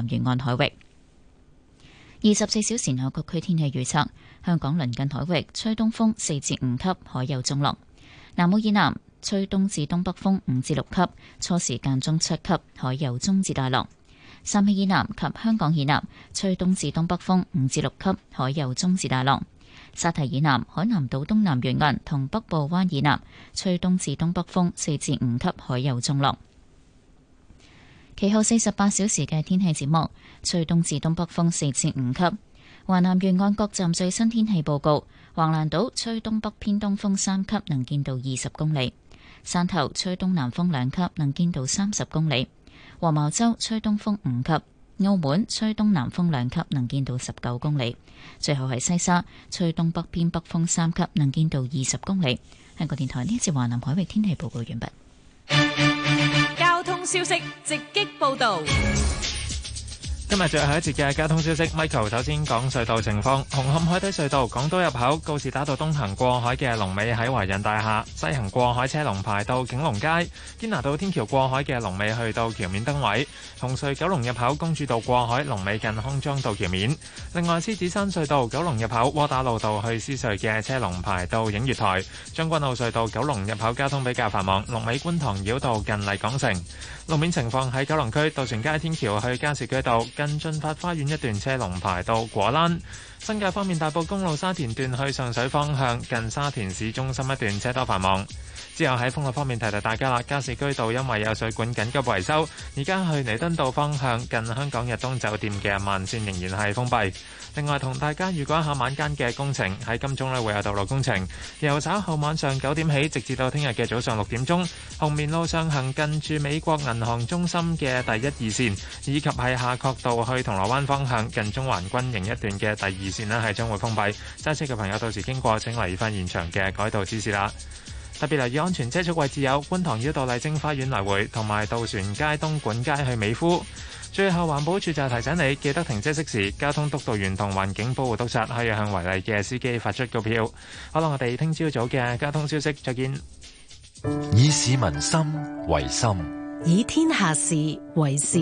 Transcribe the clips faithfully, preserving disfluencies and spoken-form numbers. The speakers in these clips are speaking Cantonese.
南沿岸海域。二十四小時內各區天氣預測：香港鄰近海域吹東風四至五級，海有中浪；南澳以南吹東至東北風五至六級，初時間中七級，海有中至大浪；汕尾以南及香港以南吹東至東北風五至六級，海有中至大浪；沙堤以南海南島東南沿岸同北部灣以南吹東至東北風四至五級，海有中浪。其後四十八小時嘅天氣展望，吹東至東北風四至五級。華南沿岸各站最新天氣報告：橫瀾島吹東北偏東風三級，能見度二十公里；汕頭吹東南風兩級，能見度三十公里；黃茅洲吹東風五級；澳門吹東南風兩級，能見度十九公里。最後係西沙吹東北偏北風三級，能見度二十公里。香港電台呢一節華南海域天氣報告完畢。 交通消息直擊報道。 今日最後一節嘅交通消息 ，Michael 首先講隧道情況。紅磡海底隧道港島入口告士打道東行過海嘅龍尾喺華潤大廈，西行過海車龍排到景隆街。堅拿道天橋過海嘅龍尾去到橋面燈位。紅隧九龍入口公主道過海龍尾近康莊道橋面。另外，獅子山隧道九龍入口窩打老道去獅隧嘅車龍排到映月台。將軍澳隧道九龍入口交通比較繁忙，龍尾觀塘繞道近麗港城。路面情況喺九龍區渡船街天橋去加士居道近駿發花園一段車龍排到果欄。新界方面，大埔公路沙田段去上水方向近沙田市中心一段車多繁忙。之後喺封路方面提提大家啦，加士居道因為有水管緊急維修，而家去彌敦道方向近香港日東酒店嘅慢線仍然係封閉。另外同大家預告一下晚間嘅工程，喺金鐘呢會有道路工程，由稍後晚上九點起，直至到聽日嘅早上六點鐘，紅棉路上行近住美國銀行中心嘅第一二線，以及係夏慤道去銅鑼灣方向近中環軍營一段嘅第二線呢係將會封閉。揸車嘅朋友到時經過請留意翻現場嘅改道指示啦。特別留意安全車速位置有觀塘繞道麗晶花園來回，同埋渡船街東莞街去美孚。最後環保署就提醒你，記得停車熄匙，交通督導員同環境保護督察可以向違例嘅司機發出告票。好啦，我哋聽朝早嘅交通消息再見。 以市民心為心， 以天下事為事。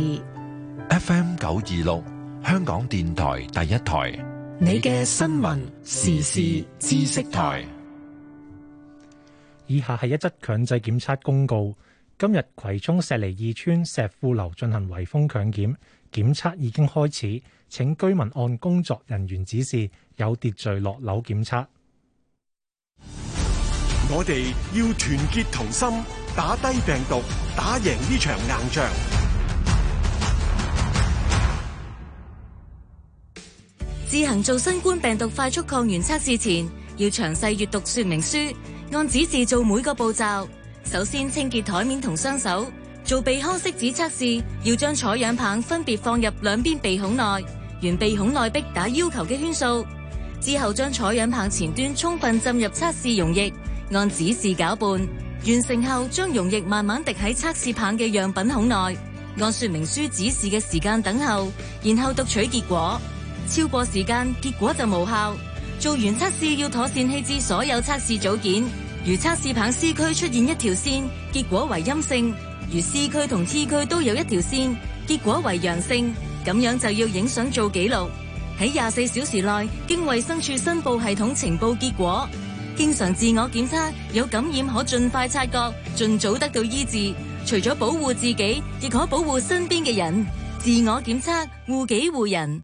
F M 九二六香港電台第一台， 你嘅新聞時事知識台。 以下係一則強制檢測公告。今日葵涌石梨二村石富樓進行圍封強檢，檢測已經開始，請居民按工作人員指示有秩序落樓檢測。 我哋要團結同心，打低病毒，打贏呢場硬仗。 自行做新冠病毒快速抗原測試前，要詳細閱讀說明書，按指示做每個步驟。首先清潔台面同雙手，做鼻腔拭子測試，要將採樣棒分別放入兩邊鼻孔內，沿鼻孔內壁打要求嘅圈數。之後將採樣棒前端充分浸入測試溶液，按指示攪拌。完成後，將溶液慢慢滴喺測試棒嘅樣品孔內，按說明書指示嘅時間等候，然後讀取結果。超過時間，結果就無效。做完測試要妥善棄置所有測試組件。如測試棒 C 區出現一條線，結果為陰性；如 C 區同 T 區都有一條線，結果為陽性。咁樣就要影相做記錄，喺廿四小時內經衛生署申報系統呈報結果。經常自我檢測，有感染可盡快察覺，盡早得到醫治。除咗保護自己，亦可保護身邊嘅人。自我檢測，護己護人。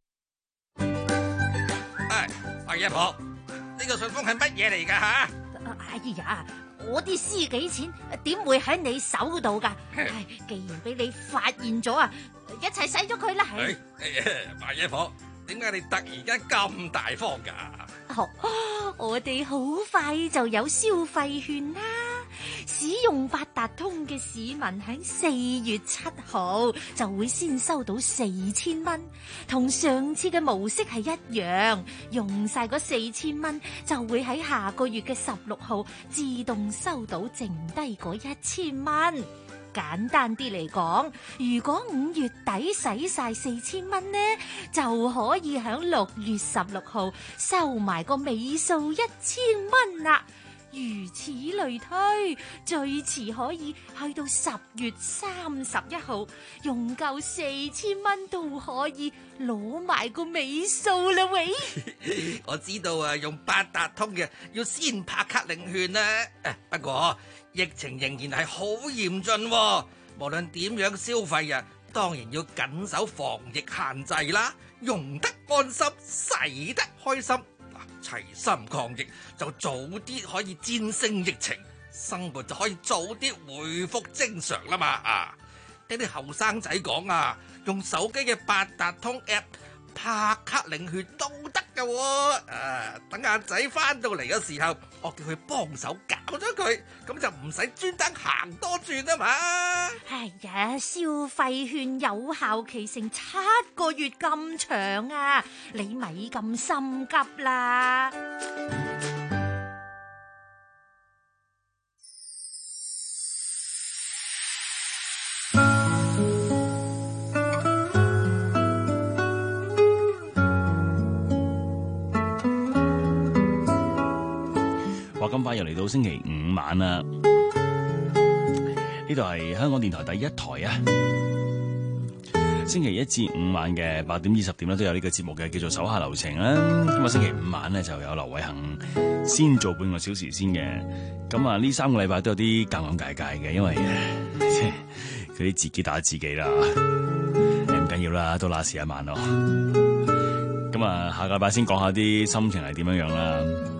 哎，阿姨婆，呢個信封係乜嘢嚟㗎吓？ 哎呀，我啲私己錢點會喺你手度噶？既然俾你發現咗啊，一齊使咗佢啦！ 哎哎，八爺婆，點解你突然間咁大方噶？ 哦，我哋好快就有消費券啦！使用八達通嘅市民喺四月七號就會先收到四千蚊，同上次嘅模式係一樣，用晒嗰四千蚊就會喺下個月嘅十六號自動收到剩低嗰一千蚊。簡單啲嚟講，如果五月底使晒四千蚊呢，就可以喺六月十六號收埋個尾數一千蚊啦。 如此類推，最遲可以去到十月三十一號，用夠四千蚊都可以攞埋個尾數啦喂！ 我知道啊，用八達通嘅要先拍卡領券啊。不過疫情仍然係好嚴峻，無論點樣消費啊，當然要緊守防疫限制啦，用得安心，使得開心。齊心抗疫，就早啲可以戰勝疫情，生活就可以早啲恢復正常啦嘛！啊，聽啲後生仔講啊，用手機嘅八達通 app 拍卡領券都得噶喎。誒，等阿仔翻到嚟嘅時候，我叫佢幫手搞咗佢，咁就唔使專登行多轉啊嘛。 哎呀，消費券有效期成七個月咁長啊，你咪咁心急啦。 咁快又嚟到星期五晚啦！呢度係香港電台第一台啊！星期一至五晚嘅八點至十點咧都有呢個節目嘅，叫做手下留情啦。咁啊，星期五晚咧就有劉偉恒先做半個小時先嘅。咁啊，呢三個禮拜都有啲尷尷尬尬嘅，因為即係佢啲自己打自己啦，唔緊要啦，都拉屎一晚咯。咁啊，下個禮拜先講下啲心情係點樣樣啦。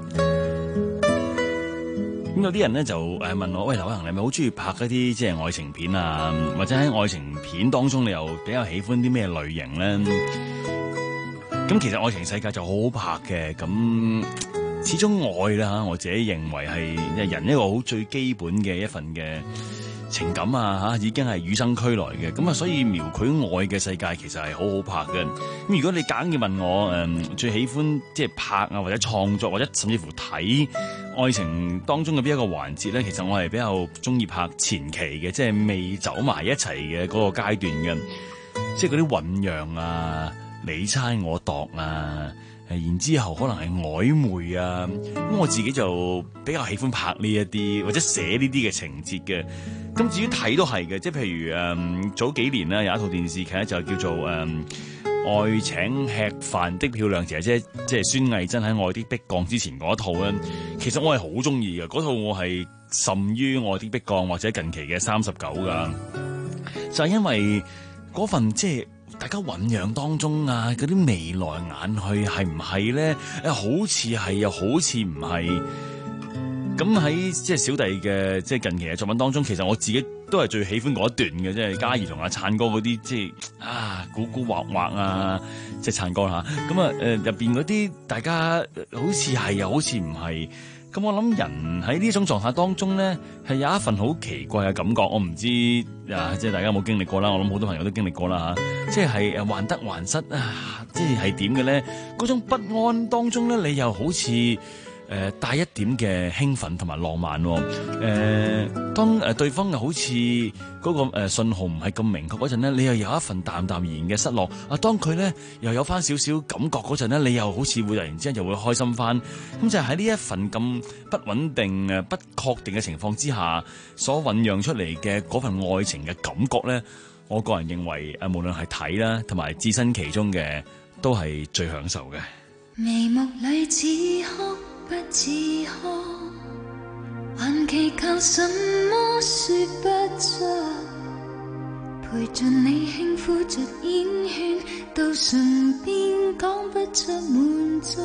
咁有啲人咧就誒問我，喂，劉偉恒，你係咪好中意拍一啲即係愛情片啊？或者喺愛情片當中，你又比較喜歡啲咩類型咧？咁其實愛情世界就好好拍嘅，咁始終愛啦嚇，我自己認為係人一個好最基本嘅一份嘅情感啊嚇，已經係與生俱來嘅。咁啊，所以描繪愛嘅世界其實係好好拍嘅。咁如果你硬要問我誒、嗯、最喜歡即係拍啊，或者創作，或者甚至乎睇愛情當中嘅邊一個環節咧，其實我係比較中意拍前期嘅，即係未走埋一齊嘅嗰個階段嘅，即係嗰啲醞釀啊、你猜我度啊，然之後可能係曖昧啊，咁我自己就比較喜歡拍呢一啲或者寫呢啲嘅情節嘅。咁至於睇都係嘅，即係譬如誒、嗯、早幾年咧有一套電視劇咧就叫做誒、嗯愛請吃飯的漂亮姐姐，即係孫藝珍喺《愛的迫降》之前嗰一套咧，其實我係好中意嘅。嗰套我係甚於《愛的迫降》或者近期嘅三十九噶，就係因為嗰份即係大家醞釀當中啊，嗰啲眉來眼去係唔係咧？誒，好似係又好似唔係。咁喺即係小弟嘅即係近期嘅作品當中，其實我自己都係最喜歡嗰一段嘅，即係嘉儀同阿燦哥嗰啲即係啊古古惑惑啊，即係燦哥吓。咁啊誒入邊嗰啲大家好似係又好似唔係。咁我諗人喺呢種狀態當中咧，係有一份好奇怪嘅感覺。我唔知啊，即係大家有冇經歷過啦。我諗好多朋友都經歷過啦吓。即係誒患得患失啊，即係係點嘅咧？嗰種不安當中咧，你又好似〜誒、呃、帶一點嘅興奮同埋浪漫喎、哦呃，當誒對方又好似嗰、那個誒、呃、信號唔係咁明確嗰陣咧，你又有一份淡淡然嘅失落。啊，當佢咧又有翻少少感覺嗰陣咧，你又好似會突然之間又會開心翻。咁就係喺呢一份咁不穩定誒不確定嘅情況之下，所醖釀出嚟嘅嗰份愛情嘅感覺咧，我個人認為誒無論係睇啦，同埋置身其中嘅，都係最享受嘅。 眉目裏似哭不似哭，還祈求什麼說不出，陪着你輕撫着煙圈，到唇邊講不出滿足。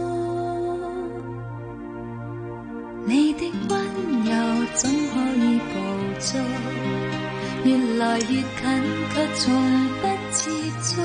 你的溫柔怎可以捕捉？越來越近，卻從不接觸。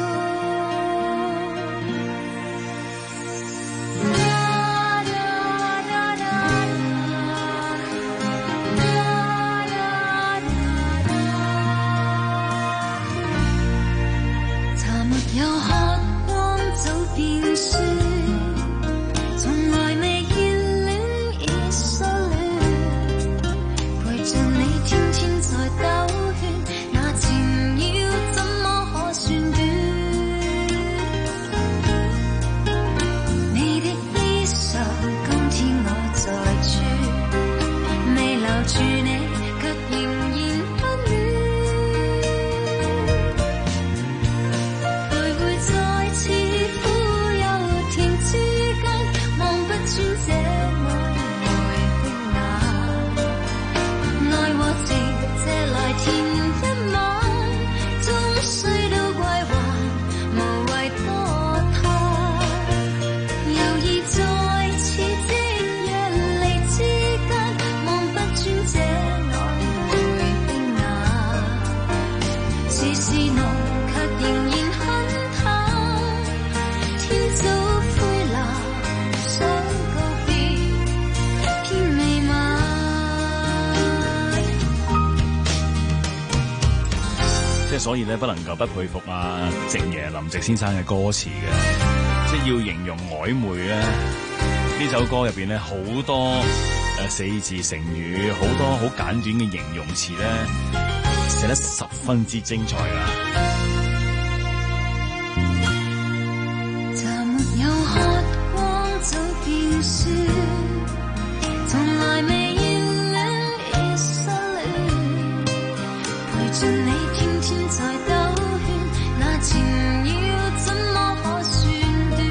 所以咧不能夠不佩服啊夕爺林夕先生嘅歌詞嘅，即係要形容曖昧咧，呢首歌入邊咧好多誒四字成語，好多好簡短嘅形容詞咧，寫得十分之精彩啦。 茶沒有喝光早變酸，從來未熱戀已失戀，陪着你天天在兜圈，那情要怎麼可算短？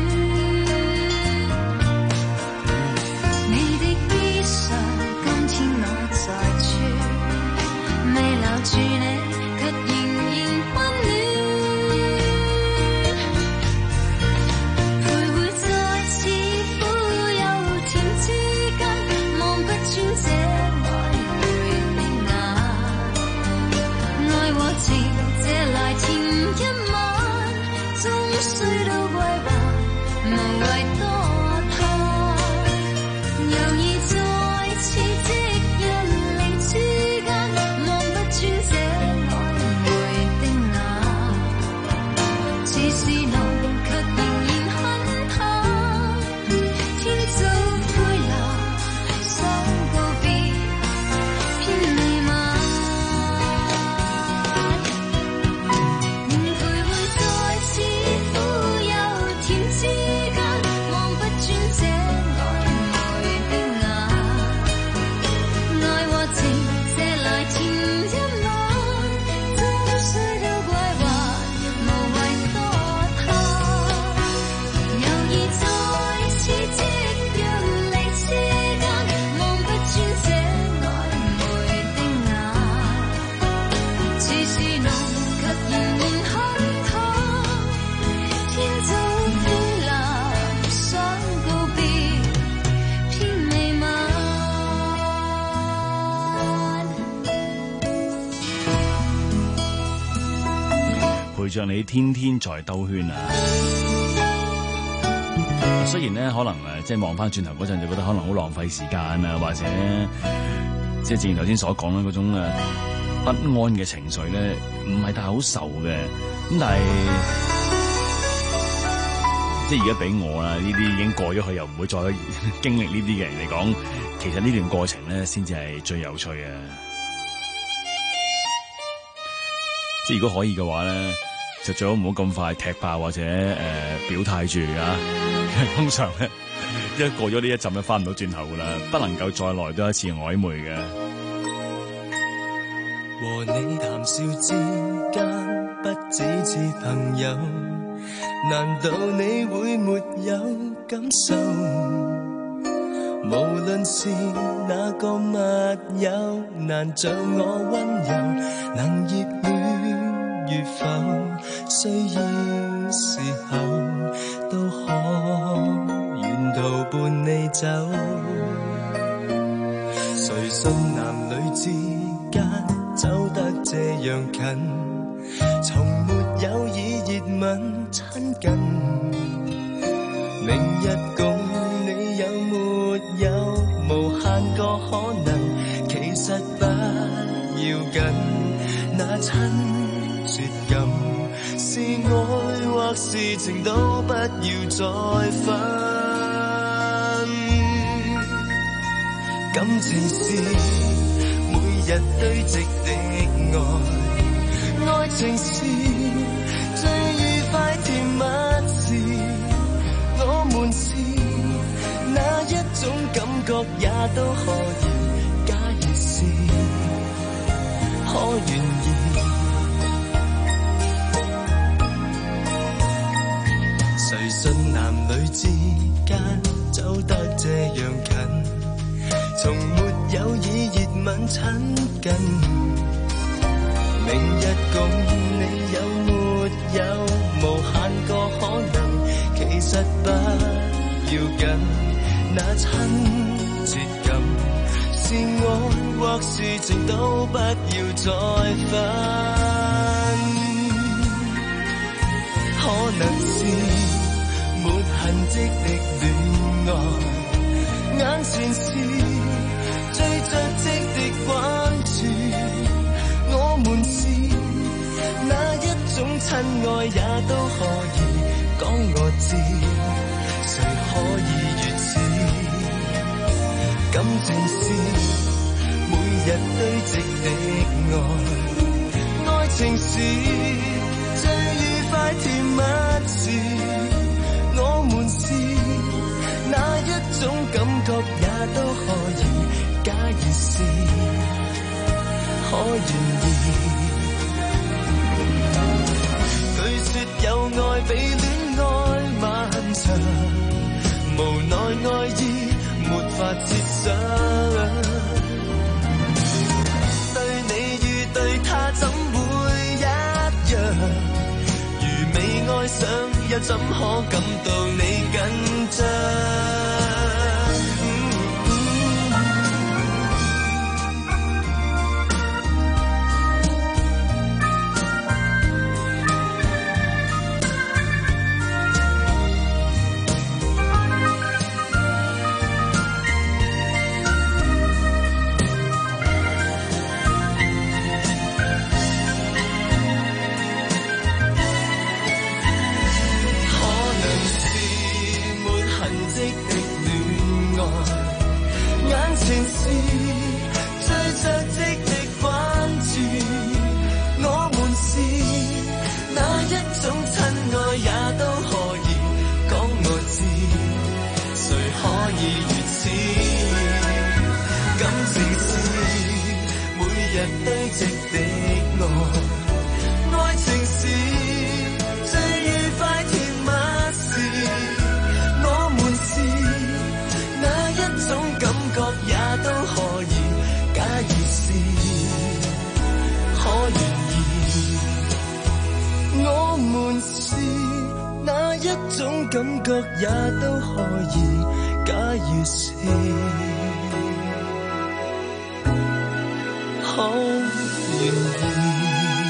你的衣裳今天我在穿，未留住你卻仍然溫暖。 陪着你天天在兜圈啊！雖然咧可能誒，即係望翻轉頭嗰陣就覺得可能好浪費時間啊，或者即係正如頭先所講啦，嗰種誒不安嘅情緒咧，唔係太好受嘅。咁但係即係而家俾我啦，呢啲已經過咗去，又唔會再經歷呢啲嘅人嚟講，其實呢段過程咧先至係最有趣嘅。即係如果可以嘅話咧，就最好唔好咁快踢爆或者誒、呃、表態住啊！通常咧，一過咗呢一陣咧，翻唔到轉頭噶啦，不能夠再來多一次曖昧嘅。 和你談笑之間，不只是朋友，難道你會沒有感受？無論是哪個密友，難像我溫柔，能熱戀與否，需要時候都可沿途伴你走。誰信男女之間走得這樣近，從沒有以熱吻親近。明日共你有沒有無限個可能，其實不要緊，那親切感是愛或是情都不要再分。感情是每日堆積的愛，愛情是最愉快甜蜜事，我們是哪一種感覺也都可以，假如是可願意。誰信男女之間走得這樣近，從沒有以熱吻親近。明日共你有沒有無限個可能，其實不要緊，那親切感是愛或是情都不要再分。可能是沒痕跡的戀愛，眼前是最着跡的關注，我們是那親愛也都可以講我知，誰可以如此？感情是每日堆積的愛，愛情是最愉快甜蜜時，我們是哪一種感覺也都可以，假如是可願意。有愛比戀愛漫長，無奈愛意沒法設想，對你與對他怎會一樣？如未愛上，又怎可感到你緊張？感覺也都可以，假如是可願意。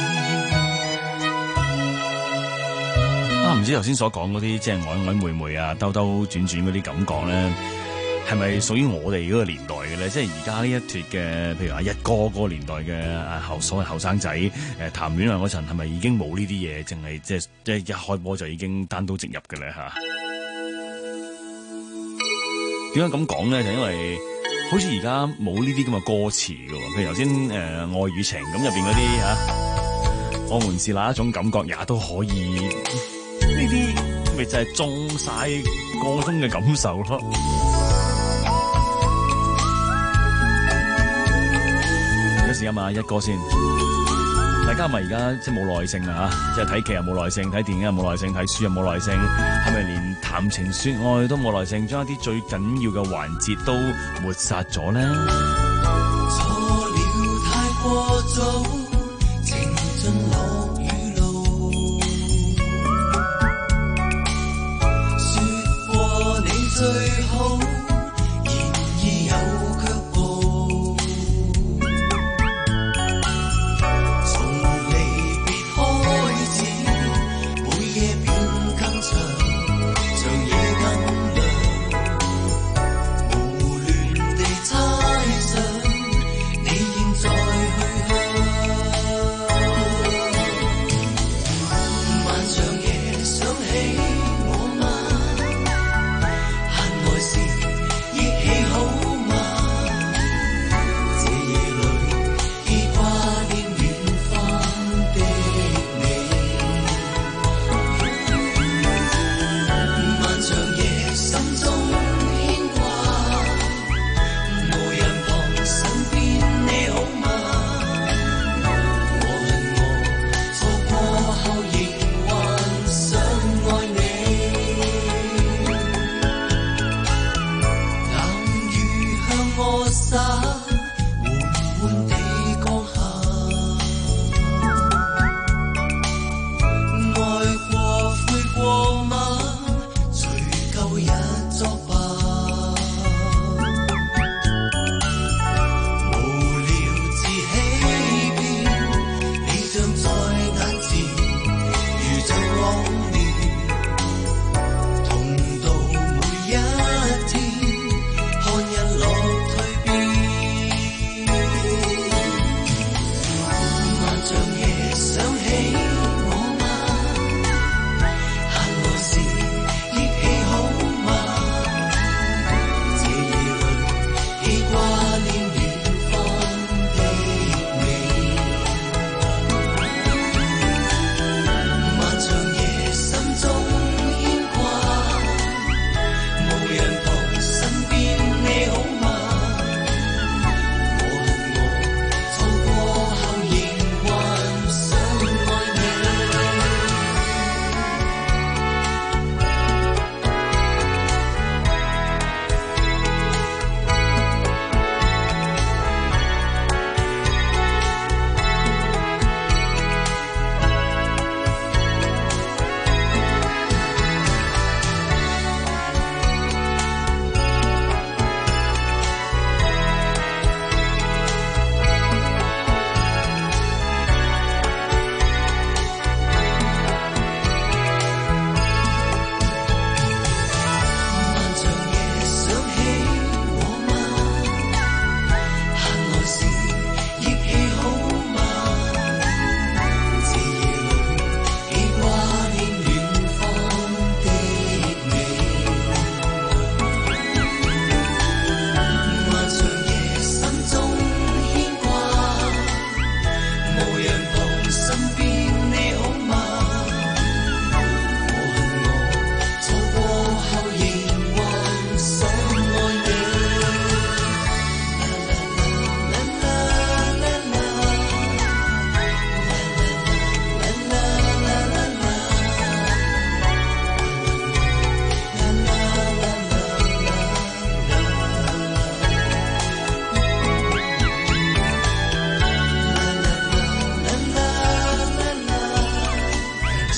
啊，唔知頭先所講嗰啲即係曖曖昧昧啊、兜兜轉轉嗰啲感覺咧，係咪屬於我哋嗰個年代嘅咧？即係而家呢一脱嘅，譬如話一哥嗰個年代嘅後所謂後生仔誒談戀愛嗰陣，係咪已經冇呢啲嘢，淨係即係即係一開波就已經單刀直入嘅咧嚇？點解咁講咧？就因為好似而家冇呢啲咁嘅歌詞嘅喎，譬如頭先誒愛與情咁入邊嗰啲嚇，我們是哪一種感覺也都可以，呢啲咪就係中晒個中嘅感受咯。有時間嘛，一哥先。大家咪而家即係冇耐性啦嚇，即係睇劇又冇耐性，睇電影又冇耐性，睇書又冇耐性，係咪連談情説愛都冇耐性，將一啲最緊要嘅環節都抹殺咗呢？錯了太過早，情盡落雨路，説過你最好，然而有卻步。我恨我錯過後仍幻想愛你。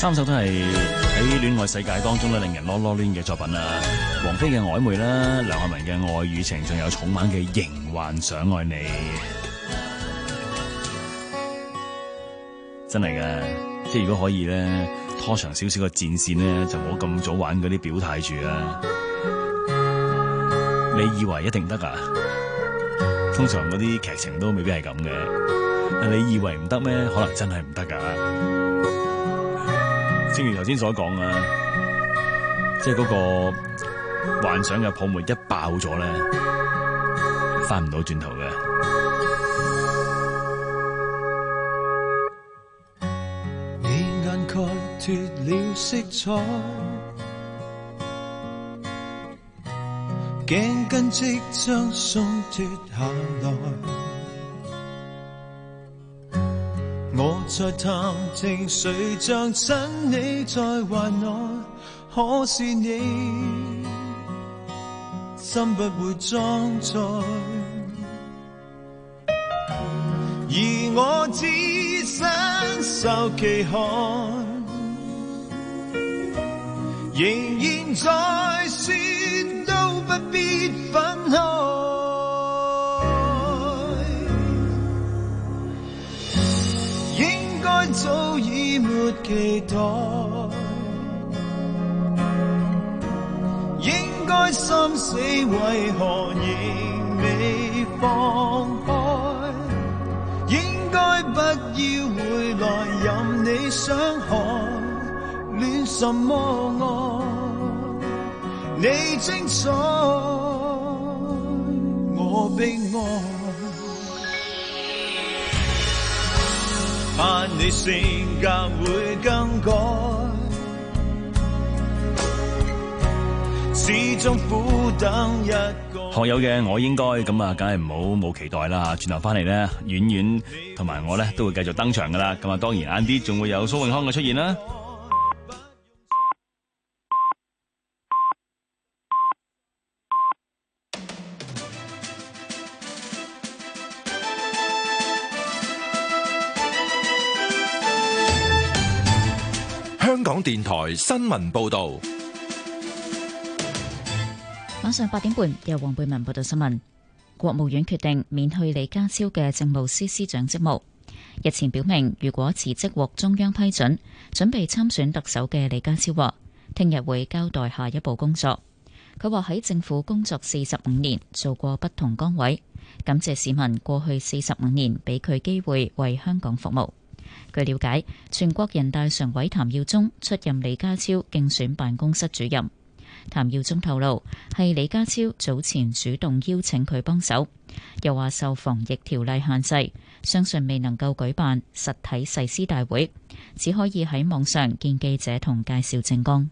三首都係喺戀愛世界當中咧令人囉囉攣嘅作品啊！王菲嘅曖昧啦，梁漢文嘅愛與情，仲有草蜢嘅仍幻想愛你，真係嘅。即係如果可以咧拖長少少嘅戰線咧，就唔好咁早玩嗰啲表態住啊！你以為一定得啊？通常嗰啲劇情都未必係咁嘅，但你以為唔得咩？可能真係唔得噶。正如頭先所講啊，即係嗰個幻想嘅泡沫一爆咗咧，翻唔到轉頭嘅。 你眼蓋脫了色彩，頸巾即將鬆脫下來，我在談情，誰像親你在懷內？可是你心不會裝載，而我只身受其害，仍然在說都不必分開。早已沒期待，應該心死為何仍未放開？應該不要回來任你傷害，戀什麼愛？你精彩，我悲哀。盼你性格會更改，始終苦等一個。 學友嘅我應該咁啊，梗係唔好冇期待啦。轉頭翻嚟咧，婉婉同埋我咧都會繼續登場噶啦。咁啊，當然晏啲仲會有蘇永康嘅出現啦。 香港電台新聞報道， 晚上八點半由黃貝文報道新聞。國務院決定免去李家超嘅政務司司長職務。日前表明，如果辭職獲中央批准，準備參選特首嘅李家超話，聽日會交代下一步工作。佢話喺政府工作四十五年，做過不同崗位，感謝市民過去四十五年俾佢機會為香港服務。據了解，全國人大常委譚耀宗出任李家超競選辦公室主任。譚耀宗透露，係李家超早前主動邀請佢幫手，又話受防疫條例限制，相信未能夠舉辦實體誓師大會，只可以喺網上見記者同介紹政綱。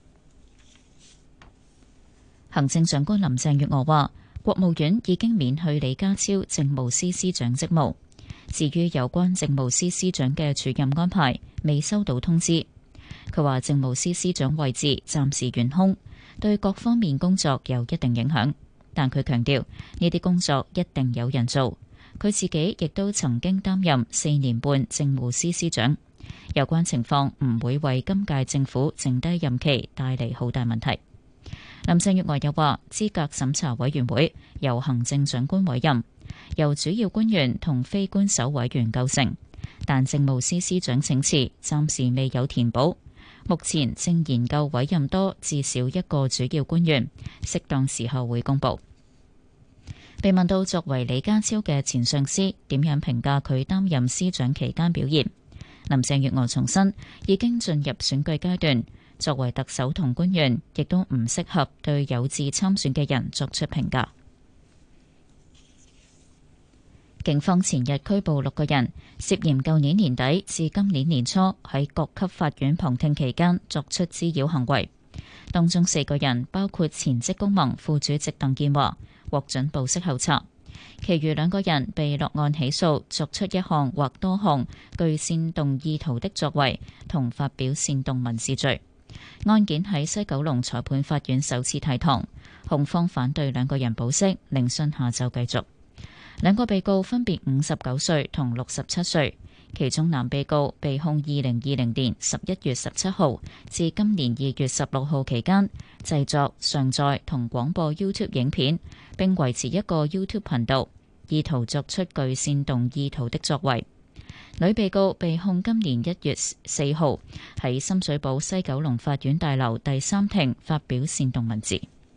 行政長官林鄭月娥話，國務院已經免去李家超政務司司長職務。至於有關政務司司長嘅署任安排，未收到通知。佢話政務司司長位置暫時懸空，對各方面工作有一定影響，但佢強調呢啲工作一定有人做。佢自己亦都曾經擔任四年半政務司司長，有關情況唔會為今屆政府剩低任期帶嚟好大問題。林鄭月娥又話，資格審查委員會由行政長官委任，由主要官員同非官守委員構成，但政務司司長請辭暫時未有填補，目前正研究委任多至少一個主要官員，適當時候會公佈。被問到作為李家超嘅前上司點樣評價佢擔任司長期間表現，林鄭月娥重申已經進入選舉階段，作為特首同官員亦都唔適合對有志參選嘅人作出評價。警方前日拘捕六個人，涉嫌舊年年底至今年年初喺各級法院旁聽期間作出滋擾行為。當中四個人包括前職工盟副主席鄧建華，獲准保釋候查；其餘兩個人被落案起訴，作出一項或多項具煽動意圖的作為同發表煽動文字罪。案件喺西九龍裁判法院首次提堂，控方反對兩個人保釋，聆訊下晝繼續。兩個被告分別五十九歲同六十七歲， 其中男被告被控二零二零年十一月十七號至今年二月十六號期間製作、上載同廣播 YouTube 影片，並維持一個 YouTube 頻道，意圖作出具煽動意圖的作為。女被告被控今年一月四號喺深水埗西九龍法院大樓第三庭發表煽動文字。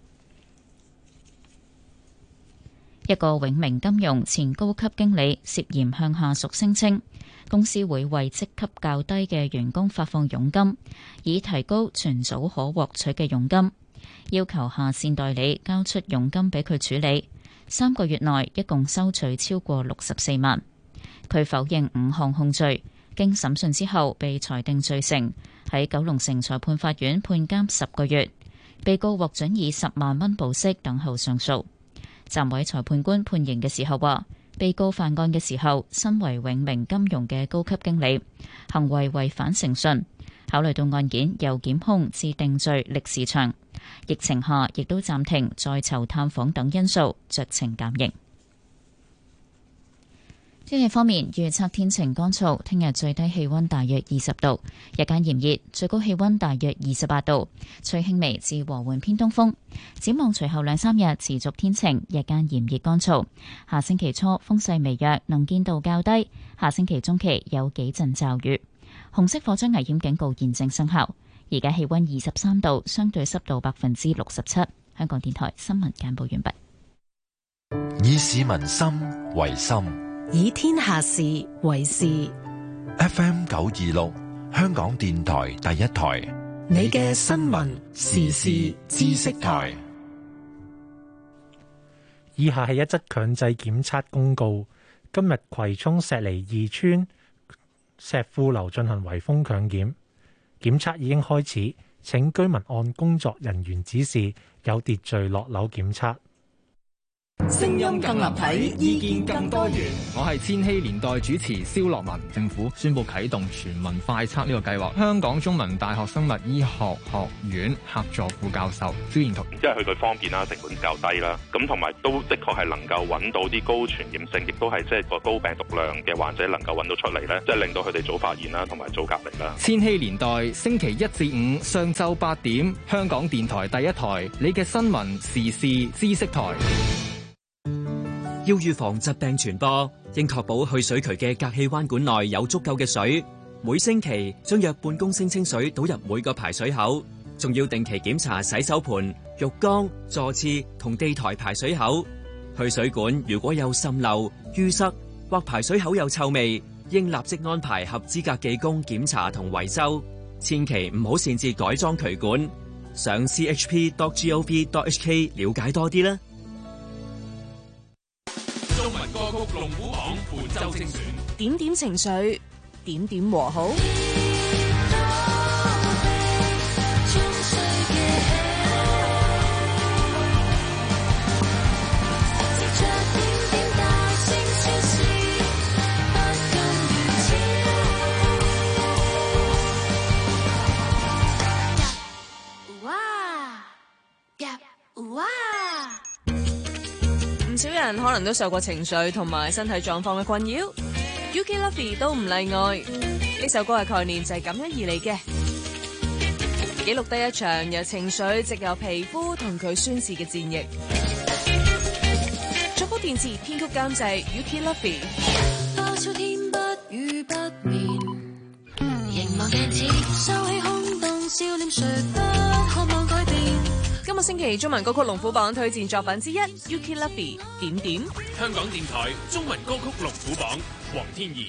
一個永明金融前高級經理涉嫌向下屬聲稱，公司會為職級較低嘅員工發放佣金，以提高全組可獲取嘅佣金，要求下線代理交出佣金俾佢處理。三個月內一共收取超過六十四萬。佢否認五項控罪，經審訊之後被裁定罪成，喺九龍城裁判法院判監十個月。被告獲准以十萬蚊保釋等候上訴。暫委裁判官判刑嘅時候話，被告犯案嘅時候身為永明金融嘅高級經理，行為違反誠信。考慮到案件由檢控至定罪歷時長，疫情下亦都暫停在囚探訪等因素，酌情減刑。天氣方面，預測天晴乾燥，聽日最低氣溫大約二十度，日間炎熱，最高氣溫大約二十八度，吹輕微至和緩偏東風。展望隨後兩三日持續天晴，日間炎熱乾燥。下星期初風勢微弱，能見度較低。下星期中期有幾陣驟雨。紅色火災危險警告現正生效。而家氣溫二十三度，相對濕度百分之六十七。香港電台新聞簡報完畢。 以市民心為心， 以天下事為事。 F M 九二六，香港電台第一台， 你嘅新聞時事知識台。 以下係一則強制檢測公告。今日葵涌石梨二村石富樓進行圍封強檢，檢測已經開始，請居民按工作人員指示有秩序落樓檢測。 聲音更立體，意見更多元。我係千禧年代主持蕭樂文。政府宣布啟動全民快測呢個計劃。香港中文大學生物醫學學院客座副教授朱彥彤， 即係佢佢方便啦，成本較低啦，咁同埋都的確係能夠揾到啲高傳染性，亦都係即係個高病毒量嘅患者能夠揾到出嚟咧，即係令到佢哋早發現啦，同埋早隔離啦。 千禧年代星期一至五上晝八點，香港電台第一台，你嘅新聞時事知識台。 要預防疾病傳播，應確保去水渠嘅隔氣彎管內有足夠嘅水。每星期將約半公升清水倒入每個排水口，仲要定期檢查洗手盆、浴缸、座廁同地台排水口。去水管如果有滲漏、淤塞或排水口有臭味，應立即安排合資格技工檢查同維修。千祈唔好擅自改裝渠管。上 c h p dot gov dot h k 了解多啲啦。 中文歌曲龍虎榜本周精選， 點點情緒，點點和好。唔少人可能都受過情緒同埋身體狀況嘅困擾 ，Yuki Lovey 都唔例外。呢首歌嘅概念就係咁樣而嚟嘅，記錄低一場由情緒藉由皮膚同佢宣示嘅戰役。作曲填詞編曲監製 Yuki Lovey。 多少天不語不眠，凝望鏡子，收起空洞笑臉，誰不渴望改變？ 今個星期中文歌曲龍虎榜推薦作品之一 Yuki Lovey 點點。 香港電台中文歌曲龍虎榜，黃天怡。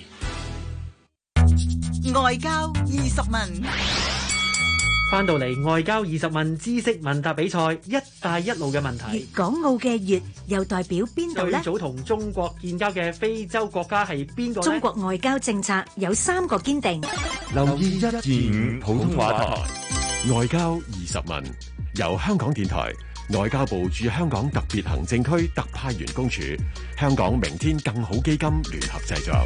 外交二十問， 翻到嚟外交二十問知識問答比賽，一帶一路嘅問題。 粵港澳嘅粵又代表邊度呢？ 最早同中國建交嘅非洲國家係邊個呢？ 中國外交政策有三個堅定。 留意一至五普通話台外交二十問，由香港電台、外交部駐香港特別行政區特派員公署、香港明天更好基金聯合製作。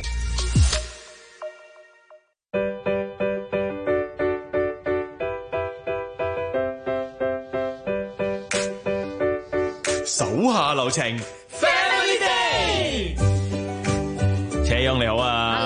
手下留情 ，Family Day。車央你好啊 ，Hello，有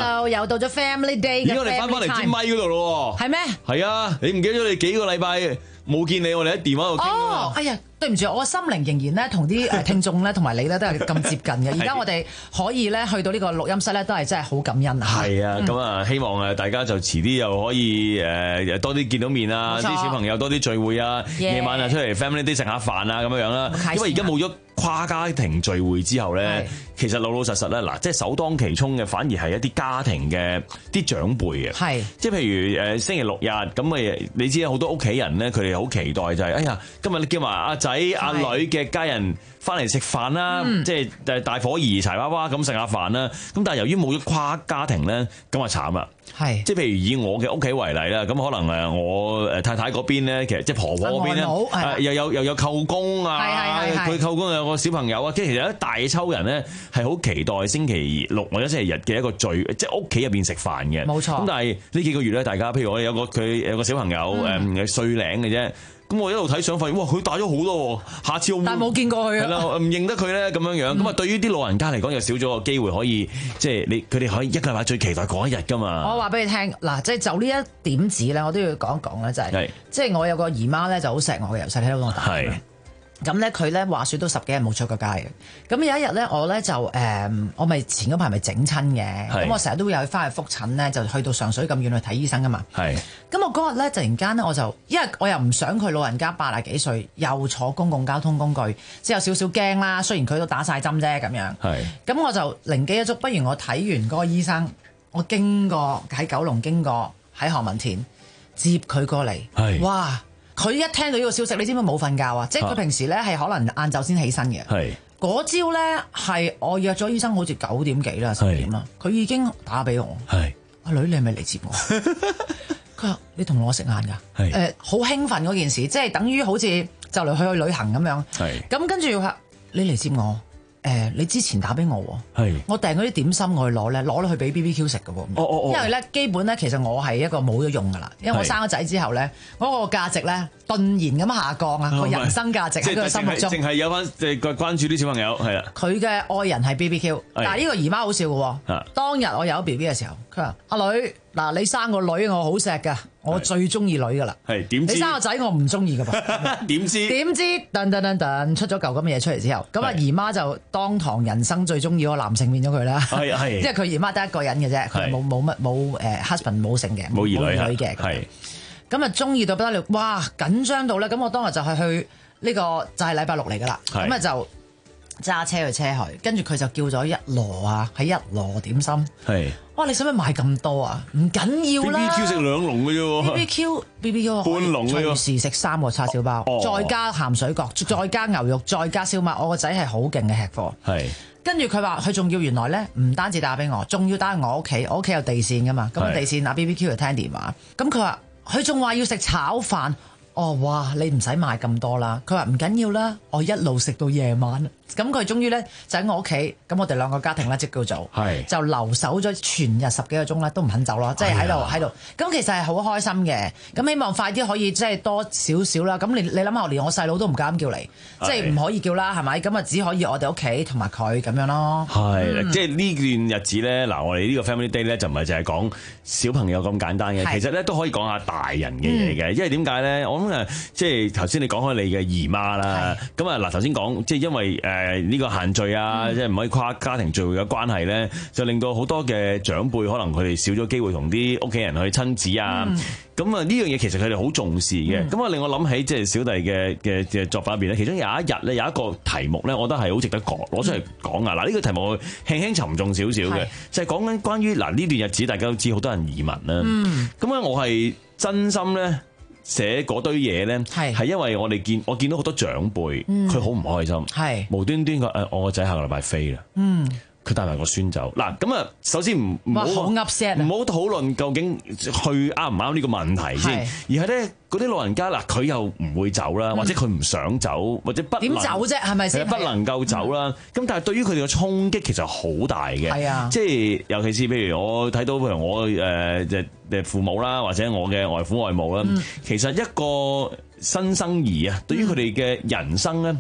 又到咗 Family Day 嘅 family time。 而家我哋翻返嚟支咪嗰度咯喎。 係咩？ 係啊，你唔記得咗你幾個禮拜冇見你，我哋喺電話度傾啊嘛。 哦，哎呀，對唔住，我心靈仍然咧同啲誒聽眾咧同埋你咧都係咁接近嘅。而家我哋可以咧去到呢個錄音室咧，都係真係好感恩啊！ 係啊，咁啊，希望誒大家就遲啲又可以誒多啲見到面啊，啲小朋友多啲聚會啊，夜晚啊出嚟 family day 食下飯啊咁樣樣啦。因為而家冇咗跨家庭聚會之後咧，其實老老實實咧嗱，即係首當其衝嘅反而係一啲家庭嘅啲長輩嘅，係即係譬如誒星期六日咁誒，你知好多屋企人咧，佢哋好期待就係、是，哎呀，今日你叫埋阿仔阿女嘅家人翻嚟食飯啦，嗯、即係誒大伙兒柴娃娃咁食下飯啦。咁但係由於冇咗跨家庭咧，咁啊慘啦。係，即係譬如以我嘅屋企為例啦，咁可能誒我誒太太嗰邊咧，其實即係婆婆嗰邊咧，又有又有舅公啊，佢舅公有個小朋友啊，即係其實一大抽人咧係好期待星期六或者星期日嘅一個聚，即係屋企入邊食飯嘅。冇錯。咁但係呢幾個月咧，大家譬如我有個佢有個小朋友誒歲零嘅啫。咁我一路睇相發現，哇！佢大咗好多，下次我但係冇見過佢啊， 係啦，唔認得佢咧咁樣樣。咁啊、嗯，對於啲老人家嚟講，又少咗個機會可以，即係你佢哋可以一個禮拜最期待嗰一日㗎嘛。 我話俾你聽，嗱，即係就呢一點子咧，我都要講一講咧，就係、是，即係我有個姨媽咧就好錫我嘅，由細睇到我大。咁咧佢咧話説都十幾日冇出過街嘅，咁有一日咧我咧就誒、嗯，我咪前嗰排咪整親嘅，咁我成日都會有翻去覆診咧，就去到上水咁遠去睇醫生噶嘛。係，咁我嗰日咧突然間咧我就，因為我又唔想佢老人家八十幾歲又坐公共交通工具，即係有少少驚啦。雖然佢都打晒針啫咁樣。係，咁我就靈機一觸，不如我睇完嗰個醫生，我經過喺九龍經過喺何文田接佢過嚟。係，哇！佢一聽到呢個消息，你知唔知冇瞓覺啊？即係佢平時咧係可能晏晝先起身嘅。係嗰朝咧係我約咗醫生，好似九點幾啦，十點啦，佢已經打俾我。係阿女，你係咪嚟接我？佢話你同我食晏㗎。係誒，好興奮嗰件事，即係等於好似就嚟去去旅行咁樣。係咁跟住話你嚟接我。誒、呃，你之前打俾我喎，我訂嗰啲點心我去攞咧，攞咗去俾 B B Q 食嘅喎。哦哦哦，因為咧基本咧其實我係一個冇咗用㗎啦，因為我生咗仔之後咧，嗰、那個價值咧頓然咁下降啊，個、哦、人生價值喺佢心目中。 淨係有翻即係關注啲小朋友係啦。佢嘅愛人係 B B Q， 但係呢個姨媽好笑嘅喎。當日我有 B B 嘅時候，佢話：阿女，嗱你生個女我好錫㗎。我最中意女噶啦，係點知？你生個仔我唔中意噶噃，點知？點知？噔噔噔噔出咗嚿咁嘅嘢出嚟之後，咁啊姨媽就當堂人生最中意嗰個男性變咗佢啦，係係，即係佢姨媽得一個人嘅啫，佢冇冇乜冇誒 husband 冇性嘅，冇兒女嘅，係咁啊中意到不得了，哇緊張到咧，咁我當日就係去呢個就係禮拜六嚟噶啦，咁啊就揸車去車去，跟住佢就叫咗一籮啊，喺一籮點心，係。哇！你使唔使買咁多啊？唔緊要啦 ，B B Q 食兩籠嘅啫喎 ，B B Q B B Q 半籠嘅喎， 隨時食三個叉燒包，哦、再加鹹水角，再加牛肉，再加燒賣。我個仔係好勁嘅吃貨，係。跟住佢話佢仲要原來咧，唔單止打俾我，仲要打去我屋企，我屋企有地線噶嘛，咁地線拿 B B Q 嚟聽電話。咁佢話佢仲話要食炒飯。哦，哇！你唔使買咁多啦。佢話唔緊要啦，我一路食到夜晚。咁佢終於咧就喺我屋企，咁我哋兩個家庭咧即叫做，就留守咗全日十幾個鐘啦，都唔肯走咯，即係喺度喺度。咁其實係好開心嘅。咁希望快啲可以即係多少少啦。咁你你諗下，連我細佬都唔敢叫你，即係唔可以叫啦，係咪？咁啊只可以我哋屋企同埋佢咁樣咯。係、嗯，即係呢段日子咧，嗱，我哋呢個 Family Day 咧就唔係淨係講小朋友咁簡單嘅，其實咧都可以講下大人嘅嘢嘅。因為點解咧？我諗誒，即係頭先你講開你嘅姨媽啦，咁啊嗱，頭先講即係因為誒。誒呢個限聚啊，嗯、即係唔可以跨家庭聚會嘅關係咧，就令到好多嘅長輩可能佢哋少咗機會同啲屋企人去親子啊。咁啊呢樣嘢其實佢哋好重視嘅。咁啊、嗯、令我諗起即係小弟嘅嘅嘅作品入邊咧，其中有一日咧有一個題目咧，我覺得係好值得講攞出嚟講啊！嗱、嗯，呢個題目輕輕沉重少少嘅，就係講緊關於嗱呢段日子大家都知好多人移民啦。咁啊、嗯、我係真心咧。寫嗰堆嘢咧，係係因為我哋見我見到好多長輩，佢好唔開心，係無端端個誒我個仔下個禮拜飛啦，嗯，佢帶埋個孫走。嗱咁啊，首先唔唔好唔好討論究竟去啱唔啱呢個問題先，而係咧嗰啲老人家嗱，佢又唔會走啦，或者佢唔想走，或者不點走啫，係咪先？不能夠走啦。咁、嗯、但係對於佢哋嘅衝擊其實好大嘅，係啊，即係尤其是譬如我睇到譬如我誒誒誒父母啦，或者我嘅外父外母啦，嗯、其實一個新生兒啊，對於佢哋嘅人生咧。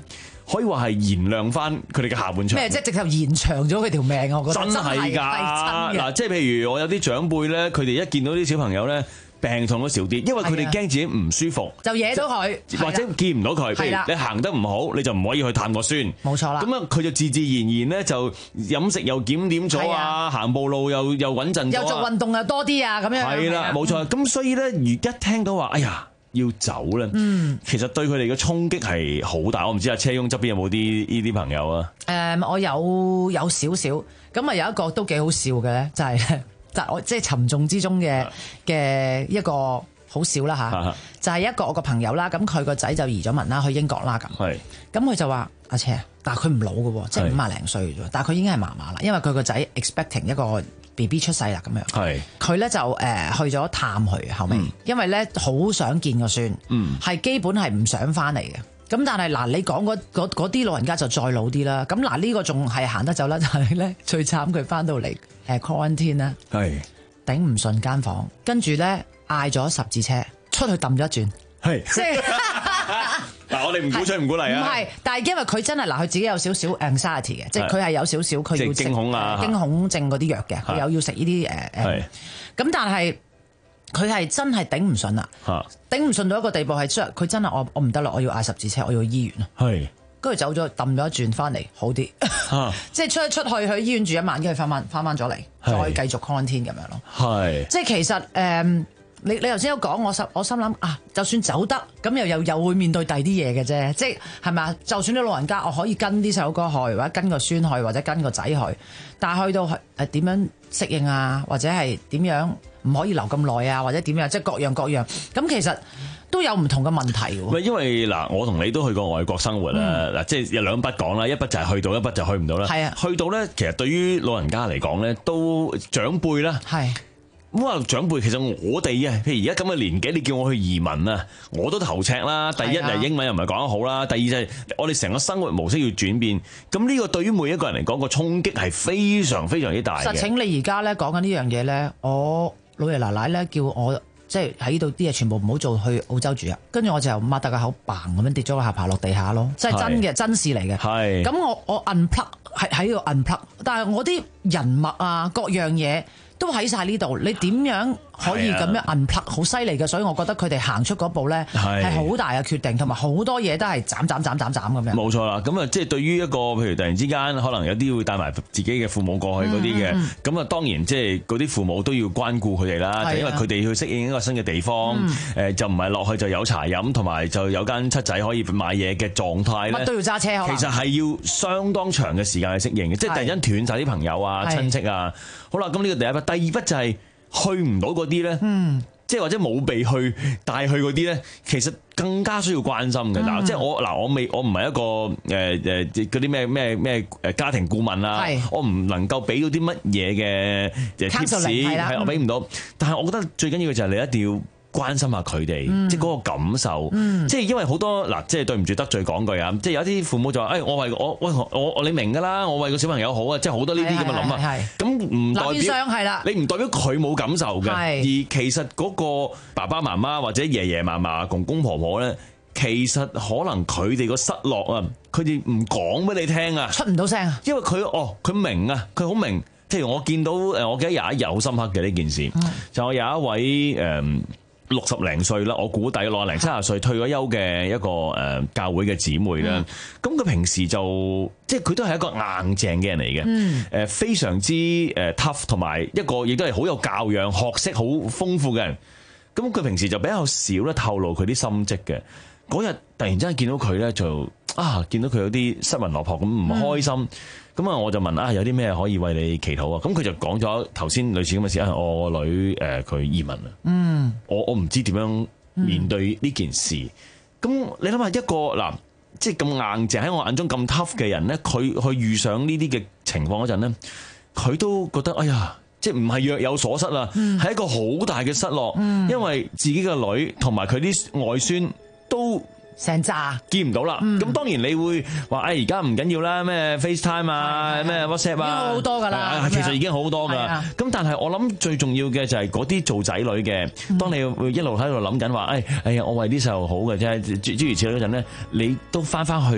可以話係延亮翻佢哋嘅下半場。 咩？即係直頭延長咗佢條命，我覺得真係㗎。嗱，即係譬如我有啲長輩咧，佢哋一見到啲小朋友咧，病痛都少啲，因為佢哋驚自己唔舒服， 就惹到佢， 或者見唔到佢。譬如你行得唔好，你就唔可以去探個孫。 冇錯啦。咁啊，佢就自自然然咧就飲食又檢點咗啊，行步路又又穩陣咗， 又做運動又多啲啊，咁樣。 係啦，冇錯。咁所以咧，如一聽到話，哎呀要走咧，嗯，其實對佢哋嘅衝擊係好大。我唔知阿車翁側邊有冇啲呢啲朋友啊？ 誒，我有有少少，咁啊有一個都幾好笑嘅咧，就係咧。但我即係沉重之中嘅嘅一個好笑啦嚇，就係一個我個朋友啦，咁佢個仔就移咗民啦，去英國啦咁。係，咁佢就話阿車，但係佢唔老嘅喎，即係五廿零歲啫，但係佢已經係嫲嫲啦，因為佢個仔 expecting 一個 B B 出世啦咁樣。係，佢咧就誒去咗探佢後尾，因為咧好想見個孫，係基本係唔想翻嚟嘅。咁但係嗱，你講嗰啲老人家就再老啲啦。咁嗱呢個仲係行得走啦，就係咧最慘佢翻到嚟誒 quarantine 啦，係頂唔順間房，跟住咧嗌咗十字車出去揼咗一轉，係即係嗱我哋唔鼓吹唔鼓勵啊， 唔係，但係因為佢真係嗱佢自己有少少 anxiety 嘅，即係佢係有少少佢要食驚恐啊驚恐症嗰啲藥嘅，佢有要食呢啲誒誒，咁但係。佢係真係頂唔順啦，頂唔順到一個地步係，佢真係我我唔得啦，我要嗌十字車，我要去醫院啊。係，跟住走咗揼咗一轉翻嚟，好啲，即係出一出去去醫院住一晚，跟住翻翻翻翻咗嚟，再繼續 quarantine 咁樣咯。係，即係其實誒、嗯，你你頭先有講，我心我心諗啊，就算走得，咁又又又會面對第二啲嘢嘅啫，即係係咪啊？就算啲老人家，我可以跟啲細佬哥去，或者跟個孫去，或者跟個仔去，但係去到係誒點樣適應啊，或者係點樣？唔可以留咁耐啊，或者點樣，即係各樣各樣。咁其實都有唔同嘅問題喎。 因為嗱，我同你都去過外國生活啦，嗱、嗯，即係有兩筆講啦，一筆就係去到，一筆就去唔到啦。係啊，去到咧，其實對於老人家嚟講咧，都長輩啦。係。咁話長輩，其實我哋啊，譬如而家咁嘅年紀，你叫我去移民啊，我都頭赤啦。第一係英文又唔係講得好啦，第二就係我哋成個生活模式要轉變。咁呢個對於每一個人嚟講，個衝擊係非常非常之大嘅。 實情你而家咧講緊呢樣嘢咧，我老爺奶奶咧叫我即係喺呢度啲嘢全部唔好做，去澳洲住啊。跟住我就擘大個口嘭咁樣跌咗個下巴落地下咯，即係真嘅真事嚟嘅。係。咁我我 unplug 係喺度 unplug，但係我啲人脈啊各樣嘢。都喺晒呢度，你點樣可以咁樣 unplug 好犀利嘅？所以我覺得佢哋行出嗰步咧係好大嘅決定，同埋好多嘢都係斬斬斬斬斬咁樣。 冇錯啦，咁啊即係對於一個譬如突然之間可能有啲會帶埋自己嘅父母過去嗰啲嘅，咁、嗯、啊當然即係嗰啲父母都要關顧佢哋啦，就因為佢哋要適應一個新嘅地方，誒、嗯、就唔係落去就有茶飲，同埋就有間七仔可以買嘢嘅狀態咧， 乜都要揸車。 其實係要相當長嘅時間去適應嘅，即係突然間斷晒啲朋友啊、親戚啊。好啦，咁呢個第一筆。第二筆就係去唔到嗰啲咧，嗯，即係或者冇被去帶去嗰啲咧，其實更加需要關心嘅。嗱、嗯，即係我嗱，我未我唔係一個誒誒嗰啲咩咩咩誒家庭顧問啦，我唔能夠俾到啲乜嘢嘅貼士，係我俾唔到。但係我覺得最緊要嘅就係你一定要關心下佢哋、嗯，即係嗰個感受。嗯、即係因為好多嗱，即係對唔住得罪講句啊，即係有啲父母就話：誒、哎，我為我喂我我你明㗎啦，我為個小朋友好啊，即係好多呢啲咁嘅諗法。咁唔代表你唔代表佢冇感受嘅。而其實嗰個爸爸媽媽或者爺爺嫲嫲、公公婆婆咧，其實可能佢哋個失落啊，佢哋唔講俾你聽啊， 出唔到聲啊， 因為佢哦，佢明啊，佢好明。譬如我見到誒，我記得有一日好深刻嘅呢件事，嗯、就我有一位誒。嗯六十零歲啦，我估底六十零七十歲退咗休嘅一個誒教會嘅姊妹啦。咁、嗯、佢平時就即係佢都係一個硬淨嘅人嚟嘅，誒、嗯、非常之誒 tough， 同埋一個亦都係好有教養、學識好豐富嘅人。咁佢平時就比較少咧透露佢啲心跡嘅。嗰日突然之間見到佢咧，就啊見到佢有啲失魂落魄咁唔開心。嗯咁啊，我就問啊，有啲咩可以為你祈禱啊？咁佢就講咗頭先類似咁嘅事啊，我個女誒佢移民啊，嗯，我我唔知點樣面對呢件事。咁、嗯、你諗下一個嗱，即係咁硬淨喺我眼中咁 tough 嘅人咧，佢去遇上呢啲嘅情況嗰陣咧，佢都覺得哎呀，即係唔係若有所失啦，係、嗯、一個好大嘅失落、嗯，因為自己嘅女同埋佢啲外孫都。 成扎見唔到啦，咁、嗯、當然你會話，誒而家唔緊要啦，咩 FaceTime 啊，咩 WhatsApp 啊， 已經好多噶啦， 其實已經好多噶。咁但係我諗最重要嘅就係嗰啲做仔女嘅、嗯，當你一路喺度諗緊話，誒哎呀，我為啲細路好嘅啫，諸如此類嗰陣咧，你都翻翻去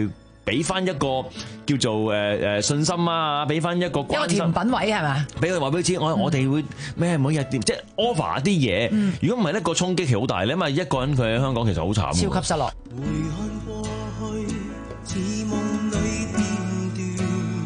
俾翻一個叫做誒誒信心啊，俾翻一個關心， 一個甜品位係嘛？ 俾佢話俾佢知，我我哋會咩每日點即係 offer 啲嘢。如果唔係呢個衝擊其實好大咧，因為一個人佢喺香港其實好慘， 超級失落。 回看過去，似夢裏片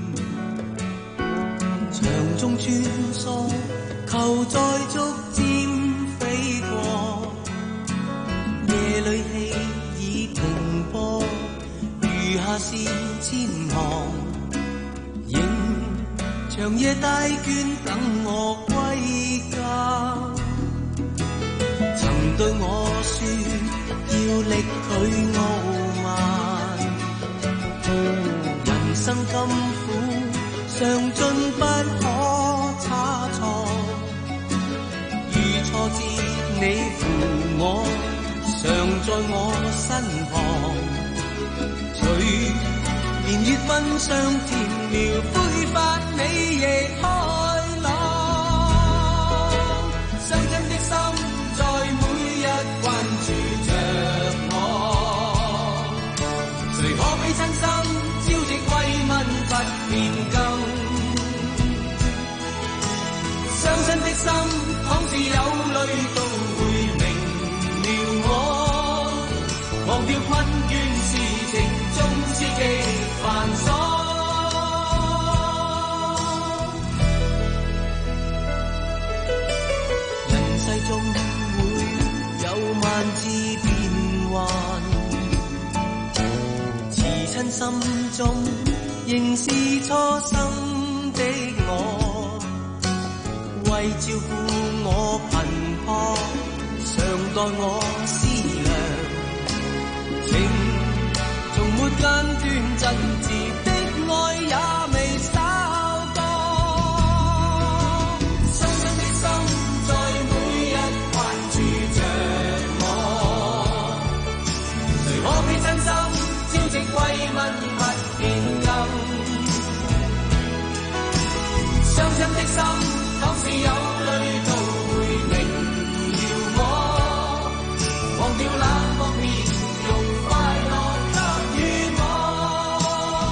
段，場中穿梭，球在逐漸飛過，夜裏戲已停播，餘下是千行，仍長夜帶倦等我歸家。曾對我說要力拒傲慢，人生甘苦嘗盡不可差錯，如挫折你扶我，常在我身旁，隨年月分上甜苗揮發你亦開朗，傷真的心在每日關注着我，誰可比親心朝夕慰問不變更，傷心的心倘是有淚都會明了我，忘掉困倦事情縱是極繁瑣，人世中會有萬次變幻，慈親心中仍是初生的我，為照顧我頻撲，常待我思量，情從沒間斷，真摯的愛也未稍降，傷心的心在每日關注着我，誰可比真心朝夕慰問不變更，傷心的心倘是有淚都會明了我，忘掉冷漠面容快樂給予我，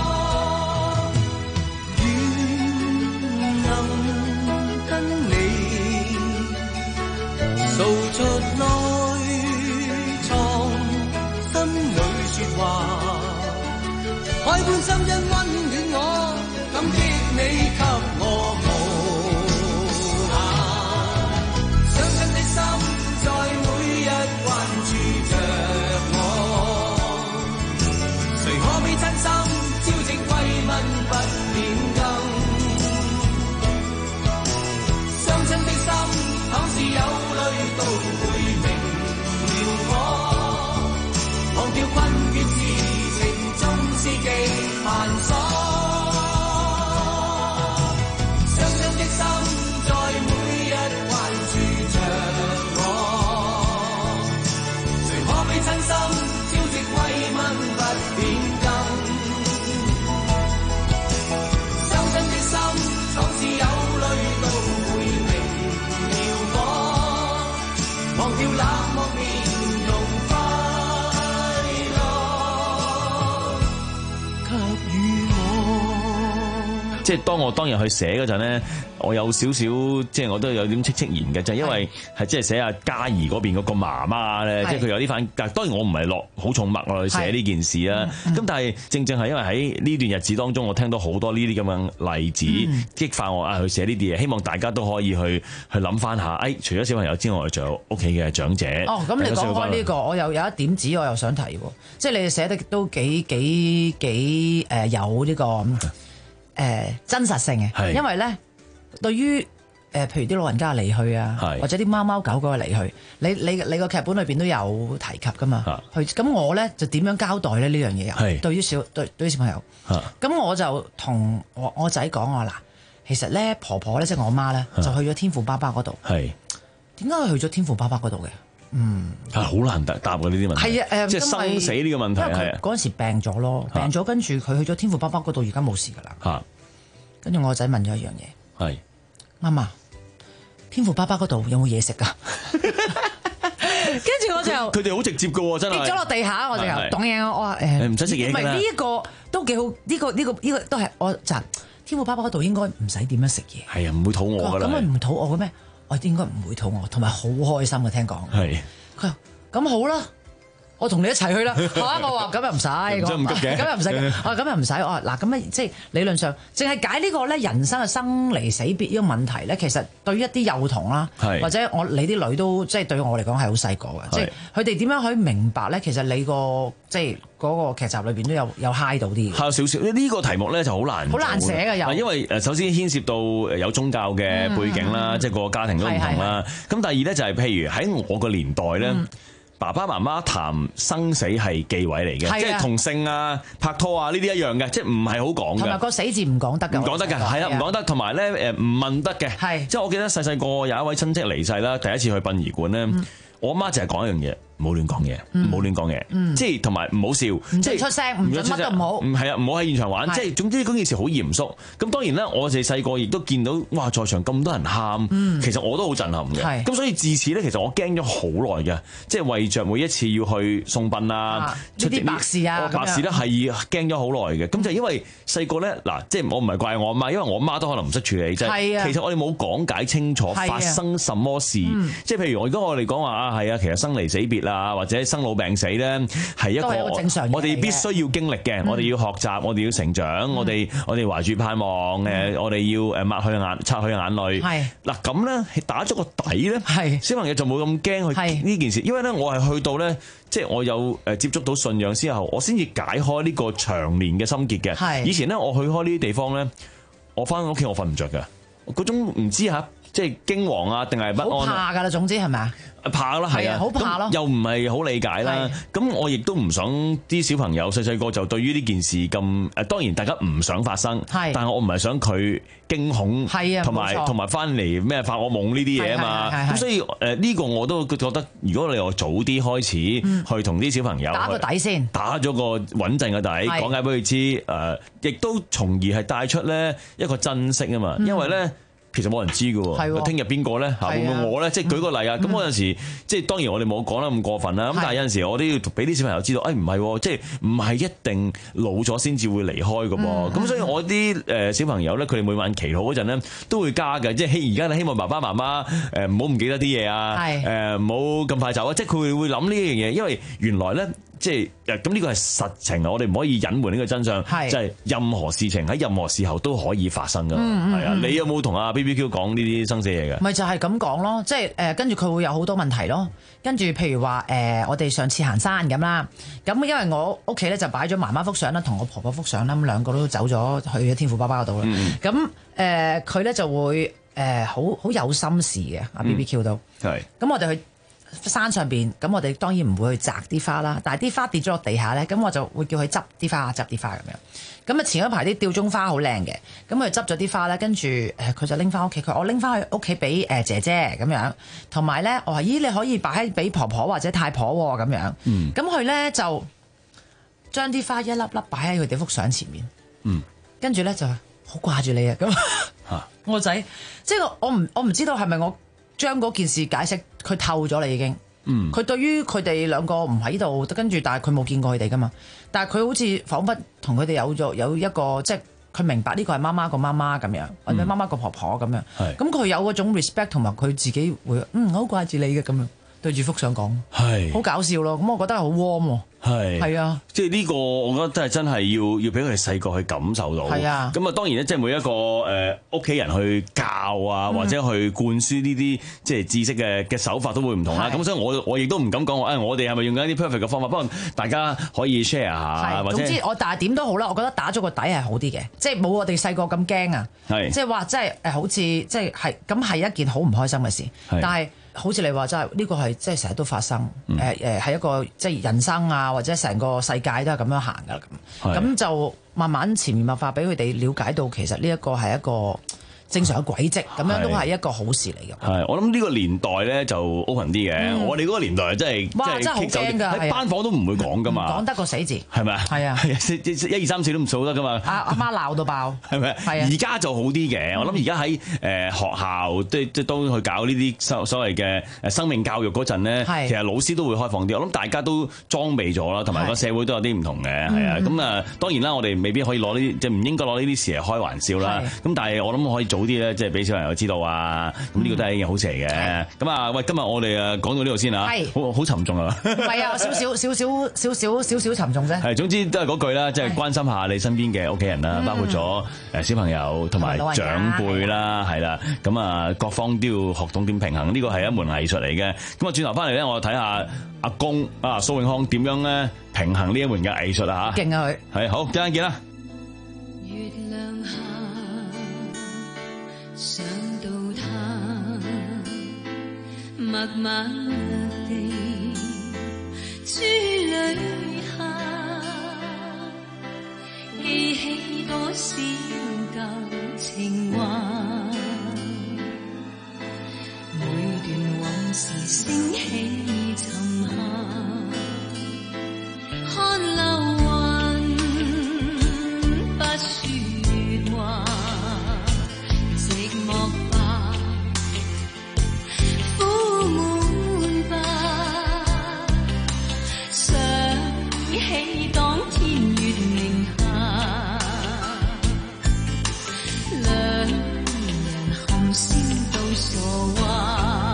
願能跟你訴出內藏心裏說話，海般心因溫暖我，感激你給我無限，傷心的心在每日關注着我，誰可比真心朝夕慰問不變更，傷心的心倘是有淚都會明了我，忘掉困倦事情縱是極繁瑣，傷心的心在每日關注着我，誰可比真心朝夕慰問不變更，傷心的心倘是有淚都會明了我，忘掉冷漠面容快樂給予我。 即係當我當日去寫嗰陣咧，我有少少即係我都有點戚戚然嘅，就係因為係即係寫阿嘉怡嗰邊嗰個媽媽咧，即係佢有啲反，但係當然我唔係落好重墨落去寫呢件事啦。咁但係正正係因為喺呢段日子當中，我聽到好多呢啲咁嘅例子，嗯、激發我啊去寫呢啲嘢，希望大家都可以去去諗翻下，誒、哎，除咗小朋友之外，仲有屋企嘅長者。 哦，咁你講開呢個，我又有一點子，我又想提喎，即係你哋寫得都幾幾幾誒有呢、這個。誒、呃、真實性嘅，因為咧對於誒、呃、譬如啲老人家離去啊，或者啲貓貓狗狗嘅離去，你你你個劇本裏邊都有提及噶嘛？去咁我咧就點樣交代咧呢樣嘢？又對於小對對於小朋友，咁我就同我我仔講話嗱，其實咧婆婆咧即係我媽咧就去咗天父爸爸嗰度。係點解佢去咗天父爸爸嗰度嘅？嗯， 係好難答答嘅呢啲問題。係啊，誒、呃，即係生死呢個問題係。嗰陣時病咗咯，病咗跟住佢去咗天父爸爸嗰度，而家冇事噶啦。嚇！跟住我個仔問咗一樣嘢，係媽媽，天父爸爸嗰度有冇嘢食㗎？跟住我就佢哋好直接㗎喎，真係跌咗落地下，我就又講嘢，我話誒唔使食嘢㗎啦。因為呢個都都幾好。呢、呢個呢、呢個呢、呢個都係我就天父爸爸嗰度應該唔使點樣食嘢。 係啊，唔會肚餓㗎啦。咁咪唔肚餓嘅咩？我應該唔會肚餓，同埋好開心嘅聽講。 係。 佢話咁好啦。我同你一齊去啦嚇！我話咁又唔使， 咁唔急嘅， 咁又唔使。我話咁又唔使。我話嗱咁咧，即係理論上，淨係解呢個咧人生嘅生離死別呢個問題咧，其實對於一啲幼童啦，或者我你啲女都即係對我嚟講係好細個嘅，即係佢哋點樣可以明白咧？其實你個即係嗰個劇集裏邊都有有 high 到啲。 係少少呢個題目咧就好難， 好難寫嘅又。 因為誒首先牽涉到有宗教嘅背景啦，嗯、即係個家庭都唔同啦。咁第二咧就係譬如喺我個年代咧。嗯爸爸媽媽談生死係忌諱嚟嘅，即係同性啊、拍拖啊呢啲一樣嘅，即係唔係好講嘅。 同埋個死字唔講得嘅， 唔講得嘅，係啦，唔講得。同埋咧誒唔問得嘅，係即係我記得細細個有一位親戚離世啦，第一次去殯儀館咧，嗯、我阿媽就係講一樣嘢。唔好亂講嘢，唔好亂講嘢，即係同埋唔好笑， 即係出聲，唔准乜都唔好。 唔係啊，唔好喺現場玩，即係總之嗰件事好嚴肅。咁當然啦，我哋細個亦都見到，哇！在場咁多人喊，其實我都好震撼嘅。咁所以自此咧，其實我驚咗好耐嘅，即係為着每一次要去送殯啊， 出啲白事啊， 白事咧係驚咗好耐嘅。咁就因為細個咧，嗱，即係我唔係怪我阿媽，因為我阿媽都可能唔識處理，即係其實我哋冇講解清楚發生什麼事。即係譬如我如果我哋講話啊，係啊，其實生離死別啊，或者生老病死咧，係一個我哋必須要經歷嘅，我哋要學習，我哋要成長，我哋我哋懷住盼望，誒，我哋要誒抹去眼擦去眼淚。係嗱咁咧，打咗個底咧，係小朋友就冇咁驚去呢件事，因為咧我係去到咧，即係我有誒接觸到信仰之後，我先至解開呢個長年嘅心結嘅。係以前咧，我去開呢啲地方咧，我翻屋企我瞓唔着㗎，嗰種唔知嚇。即係驚惶啊，定係不安？ 怕㗎啦，總之係咪啊？ 怕啦，係啊， 好怕咯。 又唔係好理解啦。咁我亦都唔想啲小朋友細細個就對於呢件事咁誒，當然大家唔想發生。係，但係我唔係想佢驚恐，係啊，同埋同埋翻嚟咩發惡夢呢啲嘢啊嘛。咁所以誒呢個我都覺得，如果你話早啲開始去同啲小朋友打個底先，打咗個穩陣嘅底，講解俾佢知誒，亦都從而係帶出咧一個珍惜啊嘛，因為咧。其實冇人知㗎喎，聽日邊個咧嚇？會唔會我咧？即係舉個例啊！咁嗰陣時，即係當然我哋冇講得咁過分啦。咁但係有陣時，我都要俾啲小朋友知道，誒唔係，即係唔係一定老咗先至會離開㗎噃。咁所以我啲誒小朋友咧，佢哋每晚祈禱嗰陣咧，都會加嘅。即係希而家希望爸爸媽媽誒唔好唔記得啲嘢啊，誒唔好咁快走啊。即係佢會會諗呢一樣嘢，因為原來咧。即係咁呢個係實情啊！我哋唔可以隱瞞呢個真相，就係任何事情喺任何時候都可以發生噶。係啊、嗯，嗯、你有冇同阿 B B Q 講呢啲生死嘢嘅？ 咪就係咁講咯，即係誒跟住佢會有好多問題咯。跟住譬如話誒、呃，我哋上次行山咁啦，咁因為我屋企咧就擺咗媽媽幅相啦，同我婆婆幅相啦，咁兩個都走咗去咗天父爸爸嗰度啦。咁誒佢咧就會誒好好有心事嘅阿 B B Q 都係。咁、嗯、我哋去山上邊，咁我哋當然唔會去摘啲花啦，但係啲花跌咗落地下咧，咁我就會叫佢執啲花，執啲花咁樣。咁啊前一排啲吊鐘花好靚嘅，咁佢執咗啲花咧，跟住誒佢就拎翻屋企，佢我拎翻去屋企俾誒姐姐咁樣，同埋咧我話咦你可以擺喺俾婆婆或者太婆喎咁樣，咁佢咧就將啲花一粒粒擺喺佢哋幅相前面，嗯、跟住咧就好掛住你啊咁，我個仔即係我唔我唔知道係咪我。將嗰件事解釋，佢透咗啦已經。嗯，佢對於佢哋兩個唔喺度，跟住但係佢冇見過佢哋噶嘛。但係佢好似彷彿同佢哋有咗有一個，即係佢明白呢個係媽媽個媽媽咁樣，或者媽媽個婆婆咁樣。係。咁佢有嗰種 respect 同埋佢自己會，嗯，好掛住你嘅咁樣，對住幅相講。係。好搞笑咯，咁我覺得係好 warm 喎。係係啊，即係呢個我覺得真係真係要要俾佢哋細個去感受到。係啊，咁啊當然咧，即係每一個誒屋企人去教啊，嗯、或者去灌輸呢啲即係知識嘅嘅手法都會唔同啦。咁所以我我亦都唔敢講話誒，我哋係咪用緊一啲 perfect 嘅方法？不過大家可以 share 下。或者總之我但係點都好啦，我覺得打咗個底係好啲嘅，即係冇我哋細個咁驚啊。係，即係話即係誒，好似即係係咁係一件好唔開心嘅事，但係。好似你話真係呢個係即係成日都發生，誒誒係一個即係人生啊，或者成個世界都係咁樣行噶啦咁，咁就慢慢潛移默化俾佢哋了解到，其實呢一個係一個正常嘅軌跡，咁樣都係一個好事嚟嘅。 係，我諗呢個年代咧就 open 啲嘅， 嗯、 我哋嗰個年代真係哇，真係好驚㗎， 喺班房都唔會講㗎嘛， 講得個死字， 係咪啊？ 係啊， 一二三四都唔數得㗎嘛。 阿阿媽鬧到爆， 係咪？係啊，而家就好啲嘅，我諗而家喺誒學校即即都去搞呢啲所所謂嘅誒生命教育嗰陣咧，其實老師都會開放啲，我諗大家都裝備咗啦，同埋個社會都有啲唔同嘅，係啊，咁啊當然啦，我哋未必可以攞呢啲，即係唔應該攞呢啲事嚟開玩笑啦。咁但係我諗可以早啲咧，即係俾小朋友知道啊。咁呢個都係一件好事嚟嘅。咁啊，喂，今日我哋誒講到呢度先啊，好好沉重啊。 唔係啊，少少少少少少少少沉重啫。 係，總之都係嗰句啦，即係關心下你身邊嘅屋企人啦，包括咗誒小朋友同埋長輩啦，係啦。咁啊，各方都要學懂點平衡，呢個係一門藝術嚟嘅。咁啊，轉頭翻嚟咧，我睇下阿公啊蘇永康點樣咧平衡呢一門嘅藝術啊嚇。 勁啊佢。係， 好，陣間見啦。 月亮下，想到他，默默地珠淚下，記起多少舊情話，每段往事升起沉下，看流雲不說話，寂寞吧，苦悶吧，想起當天月明下，兩人含笑到傻話。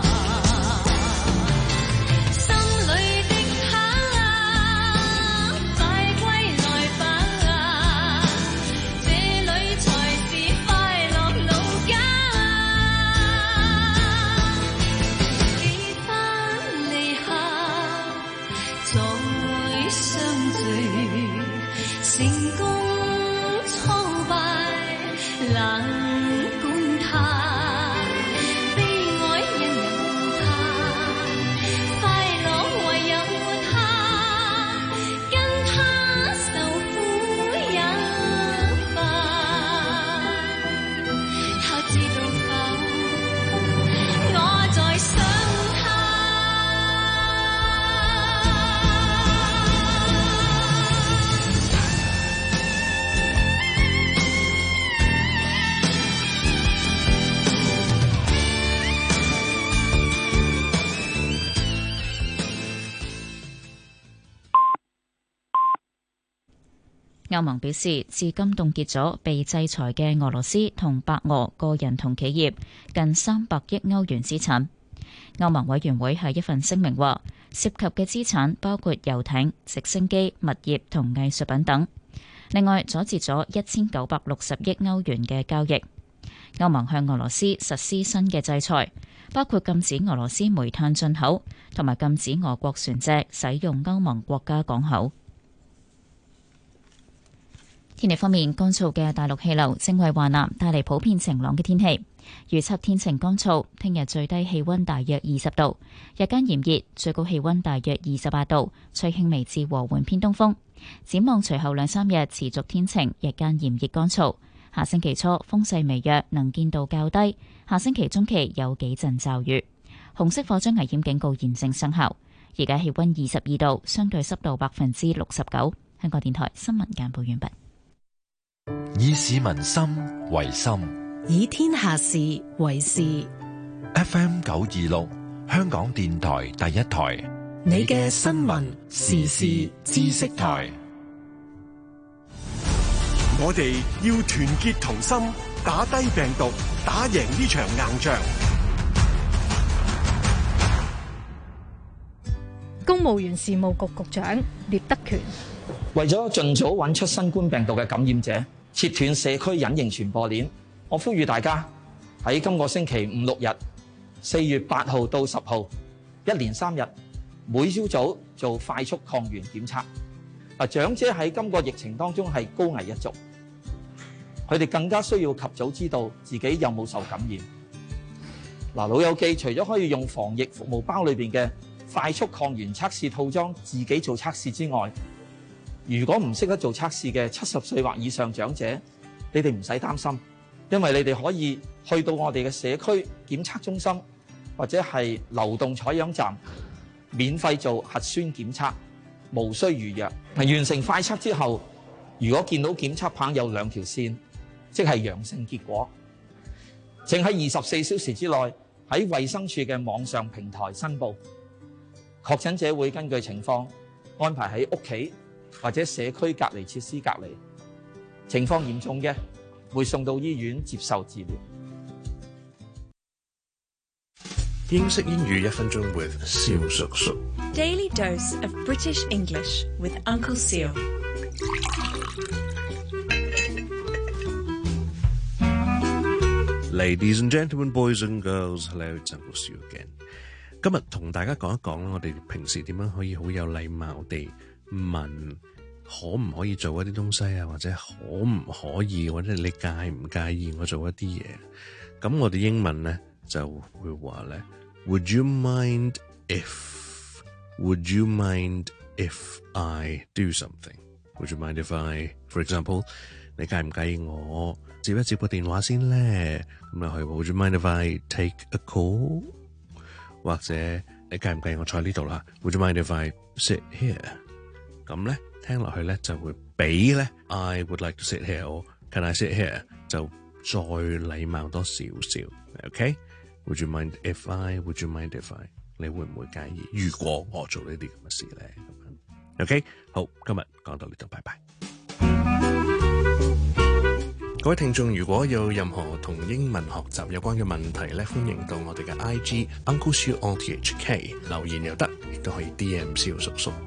歐盟表示，至今凍結咗被制裁嘅俄羅斯同白俄個人同企業近三百億歐元資產。歐盟委員會喺一份聲明話，涉及嘅資產包括遊艇、直升機、物業同藝術品等。另外，阻截咗一千九百六十億歐元嘅交易。歐盟向俄羅斯實施新嘅制裁，包括禁止俄羅斯煤炭進口，同埋禁止俄國船隻使用歐盟國家港口。天氣方面，乾燥嘅大陸氣流正為華南帶嚟普遍晴朗嘅天氣。預測天晴乾燥，聽日最低氣溫大約二十度，日間炎熱，最高氣溫大約二十八度，吹輕微至和緩偏東風。展望隨後兩三日持續天晴，日間炎熱乾燥。下星期初風勢微弱，能見度較低。下星期中期有幾陣驟雨。紅色火災危險警告現正生效。而家氣溫二十二度，相對濕度百分之六十九。香港電台新聞簡報完畢。 以市民心為心， 以天下事為事。 F M 九二六，香港電台第一台， 你嘅新聞時事知識台。 我哋要團結同心，打低病毒，打贏呢場硬仗。 公務員事務局局長聶德權， 為咗盡早揾出新冠病毒嘅感染者，切斷社區隱形傳播鏈，我呼籲大家喺今個星期五六日，四月八號到十號，一連三日，每朝早做快速抗原檢測。嗱，長者喺今個疫情當中係高危一族，佢哋更加需要及早知道自己有冇受感染。嗱，老友記除咗可以用防疫服務包裏邊嘅快速抗原測試套裝自己做測試之外，如果唔識得做測試嘅七十歲或以上長者，你哋唔使擔心， 因為你哋可以去到我哋嘅社區檢測中心或者係流動採樣站，免費做核酸檢測，無需預約。完成快測之後，如果見到檢測棒有兩條線，即係陽性結果，請喺二十四小時之內喺衛生署嘅網上平台申報。確診者會根據情況安排喺屋企或者社區隔離設施隔離，情況嚴重嘅會送到醫院接受治療。 英式英語一分鐘 with 蕭叔叔。 Daily dose of British English with Uncle Seal. Ladies and gentlemen, boys and girls, hello, it's Uncle Seal again. 今日同大家講一講我哋平時點樣可以好有禮貌地問可唔可以做一啲東西啊，或者可唔可以，或者你介唔介意我做一啲嘢？咁我哋英文咧就會話咧 ，Would you mind if? Would you mind if I do something? Would you mind if I, for example, 你介唔介意我接一接個電話先咧？咁啊係 Would you mind if I take a call? 或者你介唔介意我坐喺呢度啦 ？Would you mind if I sit here？ 咁咧聽落去咧就會比咧 I would like to sit here or Can I sit here？ 就再禮貌多少少 ，OK？Would you mind if I？Would you mind if I？ 你會唔會介意？如果我做呢啲咁嘅事咧，咁樣 OK？好，今日講到呢度，拜拜。各位聽眾，如果有任何同英文學習有關嘅問題咧，歡迎到我哋嘅 I G Uncle Siu O T H K 留言又得，亦都可以 D M 蕭叔叔。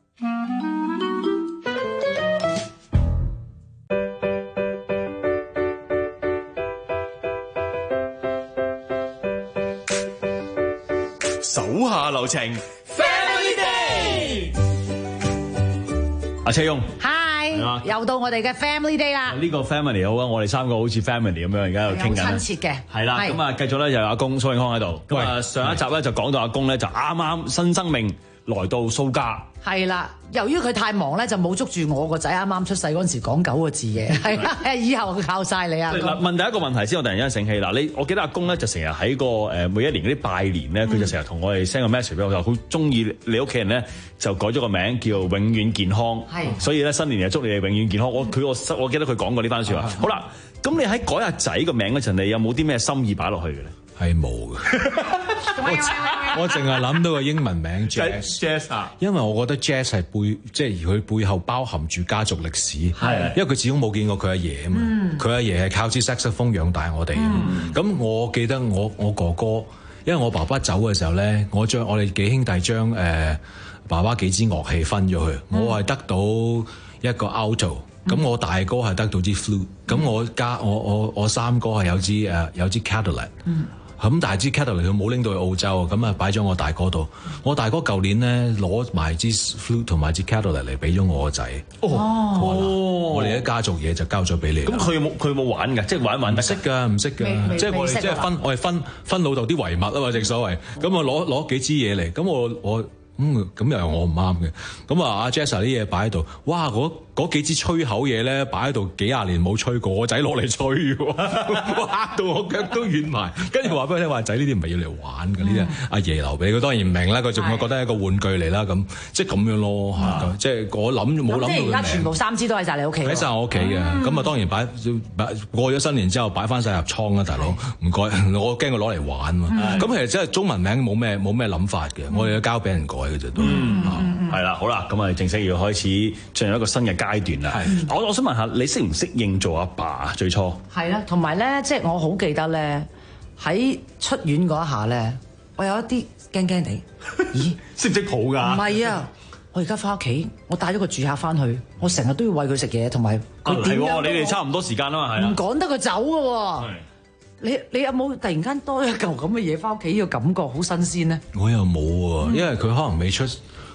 手下留情 ，Family Day。阿車雍。 又到我哋嘅 Family Day 啦！ 呢個 Family 好啊，我哋三個好似 Family 咁樣，而家喺度傾緊。 好親切嘅。係啦，咁啊繼續咧，又有阿公蘇永康喺度。咁啊上一集咧就講到阿公咧就啱啱新生命來到蘇家。係啦， 由於佢太忙咧，就冇捉住我個仔啱啱出世嗰陣時講九個字嘅。係啦，以後靠晒你啊！ 嗱，問第一個問題先，我突然間醒起啦。你我記得阿公咧就成日喺個誒每一年嗰啲拜年咧，佢就成日同我哋 send 個 message 俾我，就好中意你屋企人咧就改咗個名叫永遠健康。係，所以咧新年就祝你哋永遠健康。我佢我我記得佢講過呢番説話。好啦，咁你喺改阿仔個名嗰陣，你有冇啲咩心意擺落去嘅咧？ 係冇嘅。我我淨係諗到個英文名 Jazz， 因為我覺得 Jazz 係背即係佢背後包含住家族歷史，因為佢始終冇見過佢阿爺啊嘛，佢阿爺係靠支 saxophone 養大我哋，咁、嗯、我記得我我哥哥，因為我爸爸走嘅時候咧，我將我哋幾兄弟將誒、呃、爸爸幾支樂器分咗佢，嗯、我係得到一個 alto，咁、嗯、我大哥係得到支 flute，咁、嗯、我家我我我三哥係有支誒、呃、有支 Cadillac。嗯咁但係支 Cadillac 佢冇拎到去澳洲，咁啊擺咗我大哥度。我大哥舊年咧攞埋支 flute 同埋支 Cadillac嚟俾咗我個仔。哦，我哋啲家族嘢就交咗俾你。咁佢冇佢冇玩㗎，即係玩玩得。唔識㗎，唔識㗎。即係我哋即係分，我係分分老豆啲遺物啊嘛，正所謂。咁我攞攞幾支嘢嚟，咁我我。嗯，咁又係我唔啱嘅。咁啊，阿 Jessa 啲嘢擺喺度，哇！嗰嗰幾支吹口嘢咧，擺喺度幾廿年冇吹過，我仔攞嚟吹喎，嚇到我腳都軟埋。跟住話俾佢聽話，仔呢啲唔係要嚟玩嘅，呢啲阿爺留俾佢，當然唔明啦。佢仲會覺得係一個玩具嚟啦，咁即係咁樣咯嚇。即係我諗冇諗到。即係而家全部三支都喺晒你屋企。喺晒我屋企嘅，咁啊當然擺擺過咗新年之後擺翻晒入倉啦，大佬唔該，我驚佢攞嚟玩嘛。咁其實真係中文名冇咩冇咩諗法嘅，我哋要交俾人改。 嗯，係啦，好啦，咁啊，正式要開始進入一個新嘅階段啦。我我想問下，你適唔適應做阿爸？最初係啦，同埋咧，即係我好記得咧，喺出院嗰一下咧，我有一啲驚驚地。咦， 識唔識抱㗎？ 唔係啊，我而家翻屋企，我帶咗個住客翻去，我成日都要餵佢食嘢，同埋佢點樣？ 你哋差唔多時間啊嘛，係啊， 唔趕得佢走㗎喎。你你有冇突然間多一嚿咁嘅嘢翻屋企？呢個感覺好新鮮咧？ 我又冇喎，因為佢可能未出，佢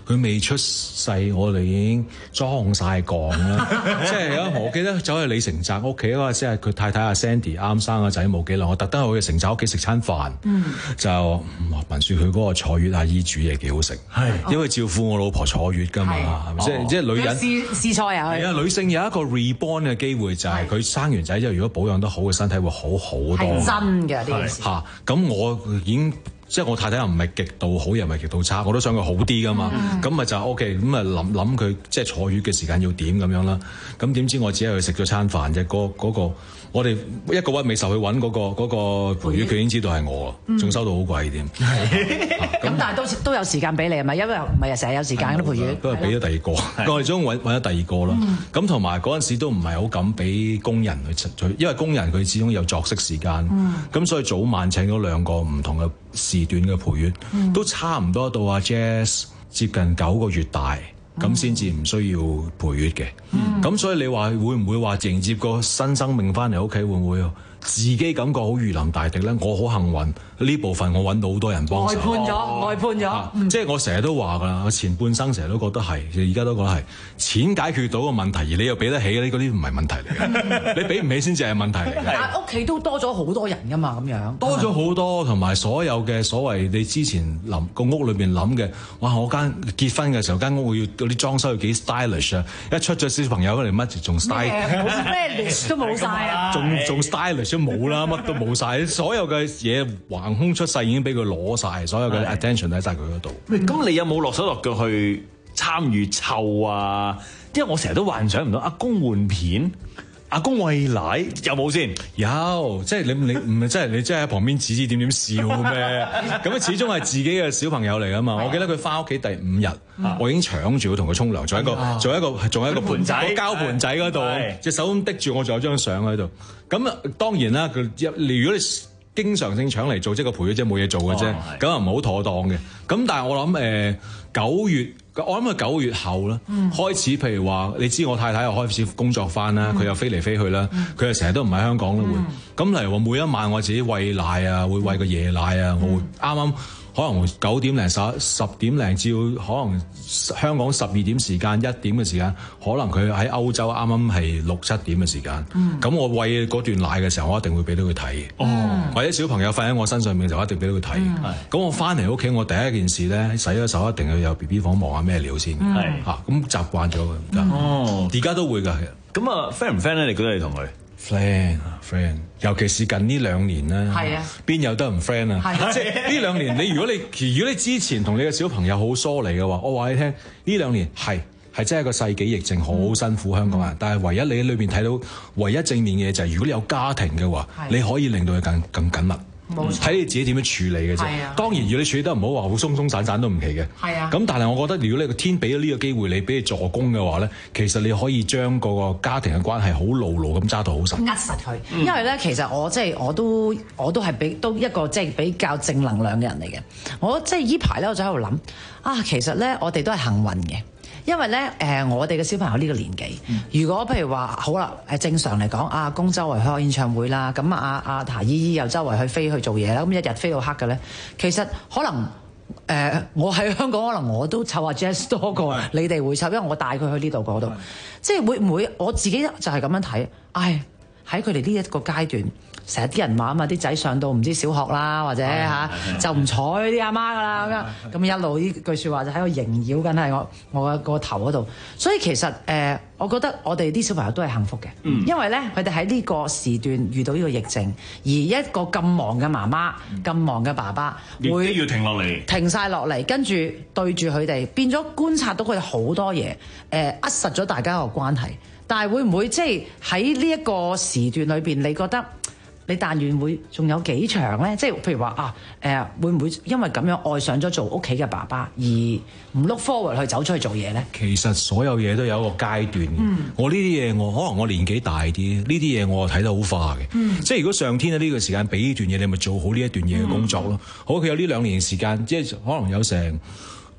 佢未出世，我哋已經裝晒槓啦。即係有我記得走去李成澤屋企嗰陣時，係佢太太阿 Sandy 啱生個仔冇幾耐，我特登去成澤屋企食餐飯，嗯、就聞説佢嗰個坐月阿姨煮嘢幾好食，係因為照顧我老婆坐月㗎嘛，係咪？即係即係女人試試菜啊， 係啊，女性有一個 reborn 嘅機會，就係佢生完仔之後，如果保養得好嘅身體會好好多。 係真嘅呢件事。 嚇，咁我已經。即係我太太又唔係極度好，又唔係極度差，我都想佢好啲噶嘛。咁咪、嗯、就 O K，咁啊諗諗佢即係坐月嘅時間要點咁樣啦。咁點知我只係去食咗餐飯啫。嗰、嗰個我哋一個屈尾壽去揾嗰、嗰個嗰個陪月，佢已經知道係我，仲、嗯、收到好貴添。 咁但係都都有時間俾你係咪？因為唔係成日有時間嗰啲陪月。 都係俾咗第二個，我哋終於揾揾咗第二個咯。咁同埋嗰陣時都唔係好敢俾工人去去，因為工人佢始終有作息時間。咁、嗯、所以早晚請咗兩個唔同嘅時段嘅陪月，嗯、都差唔多到阿 Jazz 接近九個月大，咁先至唔需要陪月嘅。咁、嗯、所以你話會唔會話迎接個新生命翻嚟屋企，會唔會自己感覺好如臨大敵咧？我好幸運，呢部分我揾到好多人幫手。 外判咗，哦、外判咗。 啊嗯、即係我成日都話㗎啦，我前半生成日都覺得係，而家都覺得係錢解決到個問題，而你又俾得起呢？嗰啲唔係問題嚟嘅，你俾唔起先至係問題嚟嘅。 但係屋企都多咗好多人㗎嘛，咁樣多咗好多，同埋所有嘅所謂你之前諗個屋裏邊諗嘅，哇！我間結婚嘅時候間屋要嗰啲裝修要幾 stylish 啊！一出咗小朋友嚟乜仲 stylish 咩都冇晒啊！ 仲仲 stylish 都冇啦，乜都冇晒，所有嘅嘢橫空出世已經俾佢攞晒，所有嘅 attention 喺晒佢嗰度。 喂，咁你有冇落手落腳去參與湊啊？因為我成日都幻想唔到阿公換片。阿公餵奶有冇先？ 有，即係你你唔係即係你即係喺旁邊指指點點笑咩？咁啊始終係自己嘅小朋友嚟㗎嘛。我記得佢翻屋企第五日，嗯、我已經搶住佢同佢沖涼，仲喺一個仲喺一個仲喺一個盆仔個膠盆仔嗰度，隻手咁滴住我，仲有張相喺度。咁啊當然啦，佢如果你經常性搶嚟做即係個陪月，即係冇嘢做嘅啫，咁啊唔係好妥當嘅。咁但係我諗誒九月。我諗佢九個月後啦，嗯、開始譬如話，你知我太太又開始工作翻啦，佢、嗯、又飛嚟飛去啦，佢、嗯、又成日都唔喺香港啦會。咁例如話每一晚我自己餵奶啊，會餵個夜奶啊，嗯、我會啱啱可能九點零十十點零至可能香港十二點時間一點嘅時間，可能佢喺歐洲啱啱係六七點嘅時間。咁、嗯、我餵嗰段奶嘅時候，我一定會俾到佢睇。哦，或者小朋友瞓喺我身上面嘅時候，一定俾到佢睇。咁、嗯、我翻嚟屋企，我第一件事咧，洗咗手一定要有 B B 房望下咩料先。係嚇、嗯，咁習慣咗嘅。嗯、哦，而家都會㗎。 咁啊，friend 唔 friend 咧？你覺得你同佢？ friend 啊 friend，尤其是近呢兩年咧，係啊，邊有得唔 friend 啊？係即係呢兩年，你如果你如果你之前同你嘅小朋友好疏離嘅話，我話你聽，呢兩年係係真係一個世紀疫症，好辛苦香港人。嗯、但係唯一你喺裏邊睇到唯一正面嘅嘢就係，如果你有家庭嘅話，的你可以令到佢更更緊密。睇你自己點樣處理嘅啫。啊、當然，如果你處理得唔好，話好鬆鬆散散都唔奇嘅。係啊。咁但係我覺得，如果你個天俾咗呢個機會你，俾你助攻嘅話咧，其實你可以將嗰個家庭嘅關係好牢牢咁揸到好實。 扼實佢。嗯、因為咧，其實我即係我都我都係比都一個即係比較正能量嘅人嚟嘅。我即係依排咧，我就喺度諗啊，其實咧我哋都係幸運嘅。因為咧，誒、呃，我哋嘅小朋友呢個年紀，嗯、如果譬如話好啦，誒正常嚟講，阿公周圍去開演唱會啦，咁啊阿阿譚姨姨又周圍去飛去做嘢啦，咁一日飛到黑嘅咧，其實可能誒、呃，我喺香港可能我都湊阿 Jazz 多過你哋會湊，因為我帶佢去呢度嗰度，嗯、即係會唔會我自己就係咁樣睇，唉，喺佢哋呢一個階段。成日啲人話啊嘛，啲仔上到唔知小學啦，或者嚇就唔睬啲阿媽噶啦咁樣，咁一路呢句説話就喺度縈繞緊喺我我個頭嗰度。所以其實誒、呃，我覺得我哋啲小朋友都係幸福嘅，嗯、因為咧佢哋喺呢個時段遇到呢個疫症，而一個咁忙嘅媽媽、咁、嗯、忙嘅爸爸，會要停落嚟， 停晒落嚟，跟住對住佢哋，變咗觀察到佢哋好多嘢，誒、呃，扼實咗大家個關係。但係會唔會即係喺呢一個時段裏邊，你覺得？你但願會仲有幾長咧？即係譬如話啊，誒、呃、會唔會因為咁樣愛上咗做屋企嘅爸爸，而唔 look forward 去走出去做嘢咧？ 其實所有嘢都有一個階段嘅。嗯、我呢啲嘢我可能我年紀大啲，呢啲嘢我睇得好化嘅。嗯、即係如果上天喺呢個時間俾呢段嘢，你咪做好呢一段嘢嘅工作咯。嗯、好，佢有呢兩年時間，即係可能有成。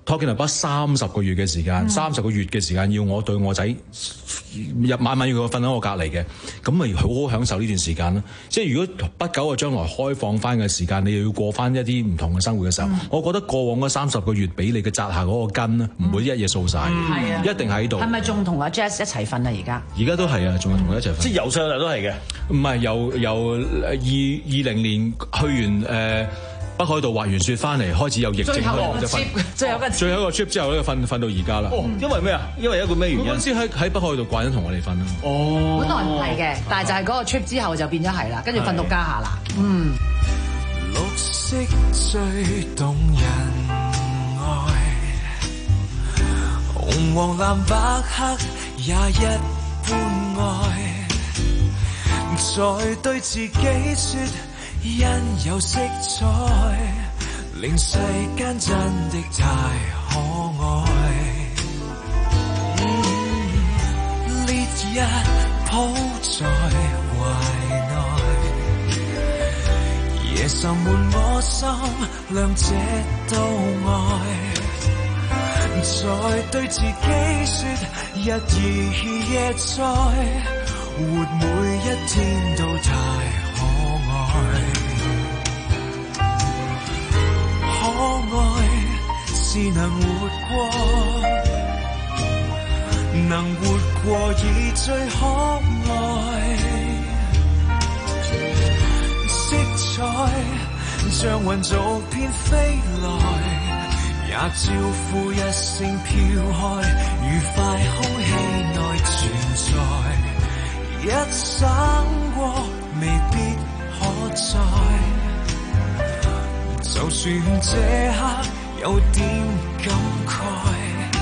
talking about 三十個月嘅時間，三十、嗯、個月嘅時間要我對我仔日晚晚要佢瞓喺我隔離嘅，咁咪好好享受呢段時間咯。即係如果不久嘅將來開放翻嘅時間，你又要過翻一啲唔同嘅生活嘅時候，嗯、我覺得過往嗰三十個月俾你嘅紮下嗰個根咧，唔會一夜掃晒，嗯嗯、一定喺度。 係咪仲同阿 Jazz 一齊瞓啊？而家而家都係啊，仲係同佢一齊瞓。 即係由細到大都係嘅。 唔係由由二二零年去完誒。呃北海道滑完雪翻嚟，開始有疫症，就瞓。 最後一個最後一個 trip 之後咧，瞓瞓到而家啦。 哦，因為咩啊？因為一個咩原因？ 嗰陣時喺喺北海道慣咗同我哋瞓啦。 哦， 本來唔係嘅，但係就係嗰個 trip 之後就變咗係啦，跟住瞓到家下啦。嗯。 綠色最動人愛，紅黃藍白黑也一般愛，再對自己說。因有色彩，令世間真的太可愛。烈日抱在懷內，夜滲滿我心，兩者都愛。再對自己說，日以夜在，活每一天都太可愛。可愛是能活過，能活過已最可愛。色彩像雲逐片飛來，也照付一聲飄開，如快空氣內存在。一生過未必可再，就算這刻有點感慨，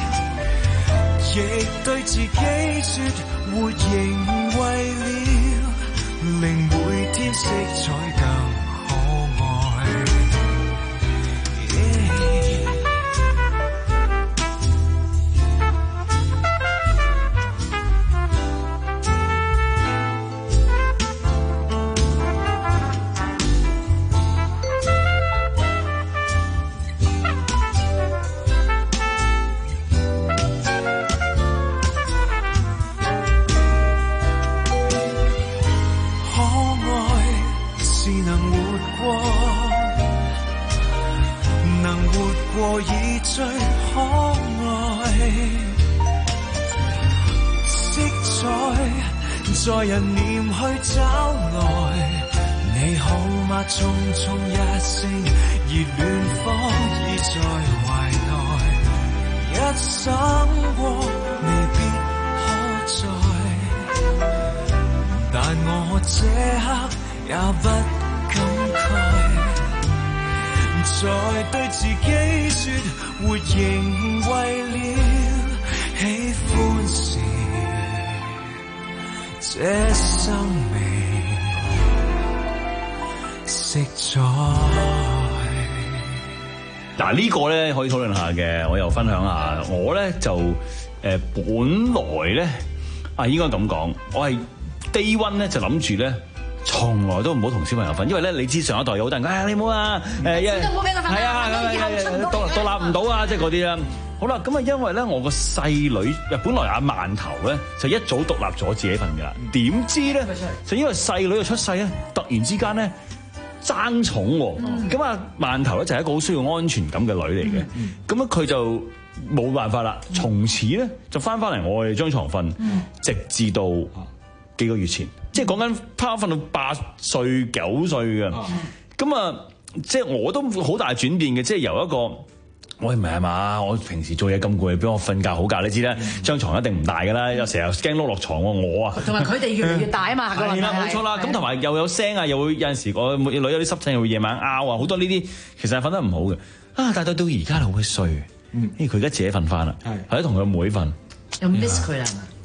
亦對自己說活仍為了令每天色彩更可愛。Yeah. 過已最可愛，色彩在人念去找來，你好嗎？匆匆一聲，熱戀風已在懷內，一生過未必可再，但我這刻也不感慨。再對自己說，活仍為了喜歡時，這生命色彩。 嗱呢個咧可以討論下嘅，我又分享下。我咧就誒、呃、本來咧啊應該咁講，我係 day one 咧就諗住咧。從來都唔好同小朋友瞓，因為咧你知上一代有好多人講，哎呀你唔好啊，誒，因為係啊，獨獨立唔到啊，即係嗰啲啦。好啦，咁啊因為咧我個細女，本來阿饅頭咧就一早獨立咗自己瞓㗎啦，點知咧就因為細女嘅出世咧，突然之間咧爭寵喎，咁啊饅頭咧就係一個好需要安全感嘅女嚟嘅，咁啊佢就冇辦法啦，從此咧就翻返嚟我哋張床瞓，直至到幾個月前。即係講緊趴瞓到八歲九歲嘅，咁啊，即係我都好大轉變嘅，即係由一個我唔係啊嘛，我平時做嘢咁攰，俾我瞓覺好覺，你知啦，張床一定唔大㗎啦，又成日驚碌落床喎，我啊， 同埋佢哋越嚟越大啊嘛， 係啦，冇錯啦，咁同埋又有聲啊，又會有陣時我女有啲濕疹，又會夜晚拗啊，好多呢啲其實係瞓得唔好嘅，啊，但係到而家好鬼衰，因為佢而家自己瞓翻啦，係，係同佢妹瞓。 又 miss 佢啦，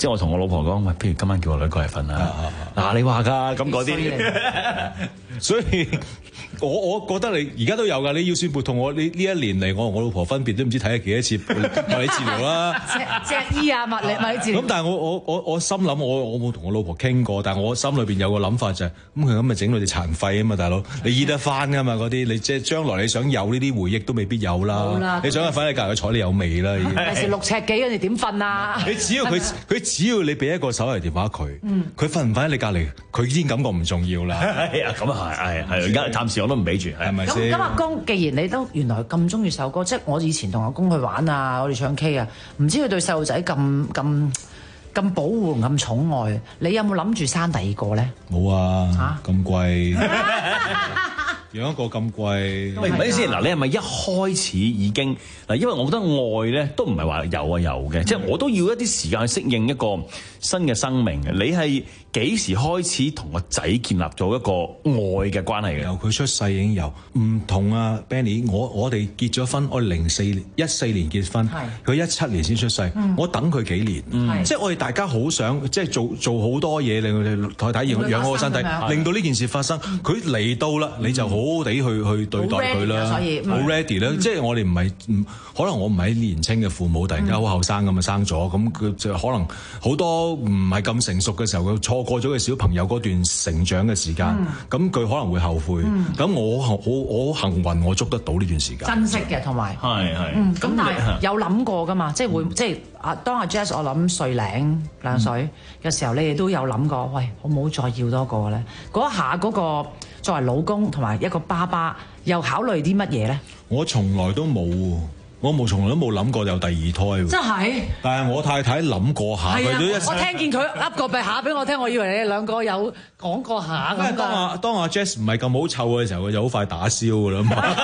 即係我同我老婆講，喂，不如今晚叫我女過嚟瞓啦。嗱，你話㗎咁嗰啲， 所以我我覺得你而家都有㗎。你腰酸背痛，我呢呢一年嚟，我同我老婆分別都唔知睇咗幾多次物理治療啦。 脊脊醫啊，物理物理治療。 咁但係我我我我心諗，我我冇同我老婆傾過，但係我心裏邊有個諗法就係、是，咁佢咁咪整到你殘廢啊嘛，大佬，你醫得翻㗎嘛嗰啲，你即係將來你想有呢啲回憶都未必有啦。你想瞓喺隔離坐，你有味啦已經。 第時六尺幾，跟住點瞓啊？ 你只要佢佢只要你俾一個手提電話佢，佢瞓唔瞓喺你隔離，佢已經感覺唔重要啦。 係啊，咁啊係係係，而家暫時我都唔俾住，係咪先？ 咁咁阿公，既然你都原來咁中意首歌，即係我以前同阿公去玩啊，我哋唱 K 啊，唔知佢對細路仔咁咁咁保護咁寵愛，你有冇諗住生第二個咧？ 冇啊，咁貴。養一個咁貴， 喂，唔係先嗱，你係咪一開始已經嗱？因為我覺得愛咧都唔係話有啊有嘅，嗯、即係我都要一啲時間去適應一個新嘅生命嘅。你係幾時開始同個仔建立咗一個愛嘅關係嘅？ 由佢出世已經有唔同啊 Benny， 我我哋結咗婚，我零四年一四年結婚，佢一七年先出世，嗯、我等佢幾年，嗯、即係我哋大家好想即係做做好多嘢令佢哋體驗養好個身體，令到呢件事發生。佢嚟到啦，你就好好地去去對待佢啦，好 ready 啦。即係我哋唔係唔可能我唔係年青嘅父母，突然間好後生咁啊生咗，咁佢就可能好多唔係咁成熟嘅時候，佢錯過咗個小朋友嗰段成長嘅時間，咁佢、嗯、可能會後悔。咁、嗯、我好我好幸運，我捉得到呢段時間， 珍惜嘅同埋係係。 咁、嗯、但係有諗過㗎嘛？即係會、嗯、即係啊，當阿 Jazz 我諗歲零兩歲嘅時候，你哋都有諗過，喂，好唔好再要多個咧？嗰下嗰個作為老公同埋一個爸爸，又考慮啲乜嘢咧？ 我從來都冇。我冇從來都冇諗過有第二胎喎， 真係。 但係我太太諗過下，佢都一。 我聽見佢噏個鼻下俾我聽，我以為你哋兩個有講過下咁。 當阿當阿 Jazz 唔係咁好湊嘅時候，佢就好快打消㗎啦嘛。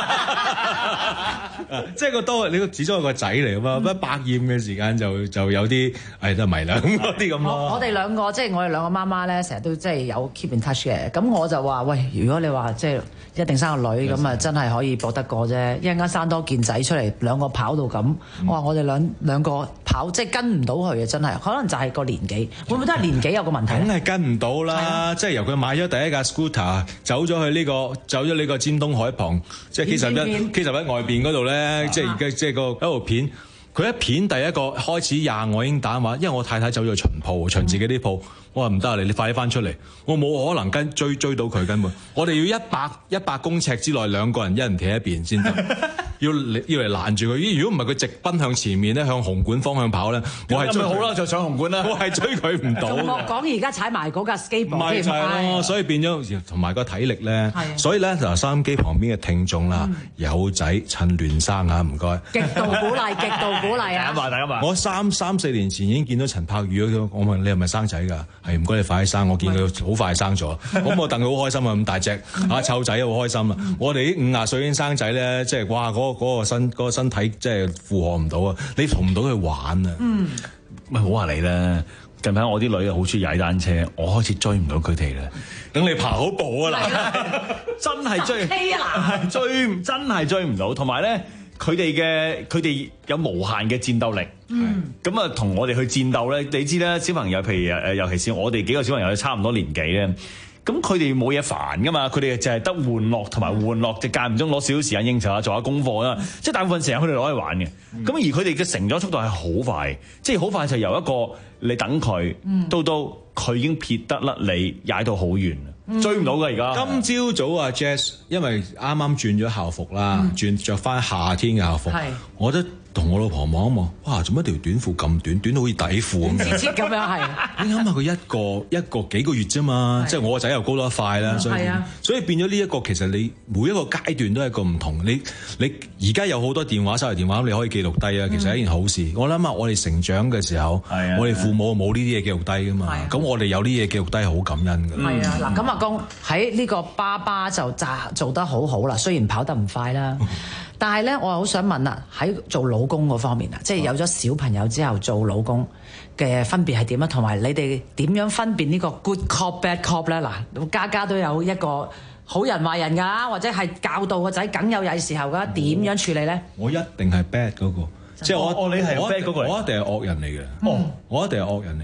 即係個多，你個始終係個仔嚟啊嘛，不百厭嘅時間就就有啲誒都係迷兩嗰啲咁咯。 我哋兩個即係我哋兩個媽媽咧，成日都即係有 keep in touch 嘅。咁我就話喂，如果你話即係一定生個女咁啊，真係可以搏得過啫。一陣間生多件仔出嚟，兩個跑到咁，我話我哋兩兩個跑即係跟唔到佢嘅，真係可能就係個年紀，會唔會都係年紀有個問題？ 梗係跟唔到啦，即係由佢買咗第一架 scooter，走咗去呢個走咗呢個尖東海旁，即係 K 十一 K 十一外邊嗰度咧，即係而家即係個一路片。佢一片第一個開始廿，我已經打電話，因為我太太走咗去巡鋪，巡自己啲鋪。我話唔得啊，你你快啲翻出嚟，我冇可能跟追追到佢根本。我哋要一百一百公尺之內兩個人一人企一邊先得，要要嚟攔住佢。如果唔係佢直奔向前面咧，向紅館方向跑咧，我係追佢。咁咪好啦，就上紅館啦。我係追佢唔到。 莫講而家踩埋嗰架 skateboard。唔係就係咯，所以變咗同埋個體力咧。所以咧嗱，收音機旁邊嘅聽眾啦，有仔趁亂生啊，唔該。 極度鼓勵，極度鼓勵啊！ 大家話， 我三三四年前已經見到陳柏宇，我問你係咪生仔㗎？係，唔該你快啲生，我見佢好快生咗，咁我戥佢好開心啊！咁大隻啊，湊仔好開心啊！我哋啲五廿歲已經生仔咧，即係哇嗰嗰個身嗰個身體即係負荷唔到啊！你同唔到佢玩啊！ 嗯， 咪好話你啦！近排我啲女好中意踩單車，我開始追唔到佢哋啦。等你爬好步啊嗱，真係追，追真係追唔到，同埋咧。佢哋嘅佢哋有無限嘅戰鬥力，咁啊同我哋去戰鬥咧，你知啦，小朋友譬如誒，尤其是我哋幾個小朋友差唔多年紀咧，咁佢哋冇嘢煩噶嘛，佢哋就係得玩樂同埋玩樂，就間唔中攞少少時間應酬下做下功課啦，即係大部分時間佢哋攞去玩嘅，咁、嗯、而佢哋嘅成長速度係好快，即係好快就由一個你等佢，到到佢已經撇得甩你，踩到好遠。追唔到㗎而家。 今朝早啊 Jazz， 因為啱啱轉咗校服啦，嗯、轉着翻夏天嘅校服，我覺得同我老婆望一望，哇！做乜條短褲咁短，短到好似底褲咁樣。 切咁樣係。 你諗下佢一個一個幾個月啫嘛，即係我個仔又高得快啦，所以所以變咗呢一個其實你每一個階段都係一個唔同。你你而家有好多電話手提電話，你可以記錄低啊，其實係一件好事。嗯、我諗下我哋成長嘅時候，我哋父母冇呢啲嘢記錄低噶嘛，咁我哋有啲嘢記錄低係好感恩㗎。 係啊，嗱咁阿公喺呢個爸爸就做得好好啦，雖然跑得唔快啦。但係咧，我好想問啊，喺做老公嗰方面啊，即係有咗小朋友之後做老公嘅分別係點啊？同埋你哋點樣分辨呢個 good cop bad cop 咧？嗱，家家都有一個好人壞人㗎，或者係教導個仔梗有曳時候㗎，點樣處理咧？ 我一定係 bad 嗰個，即係我哦，你係 bad 嗰個， 我一定係惡人嚟嘅。哦，我一定係惡人嚟嘅。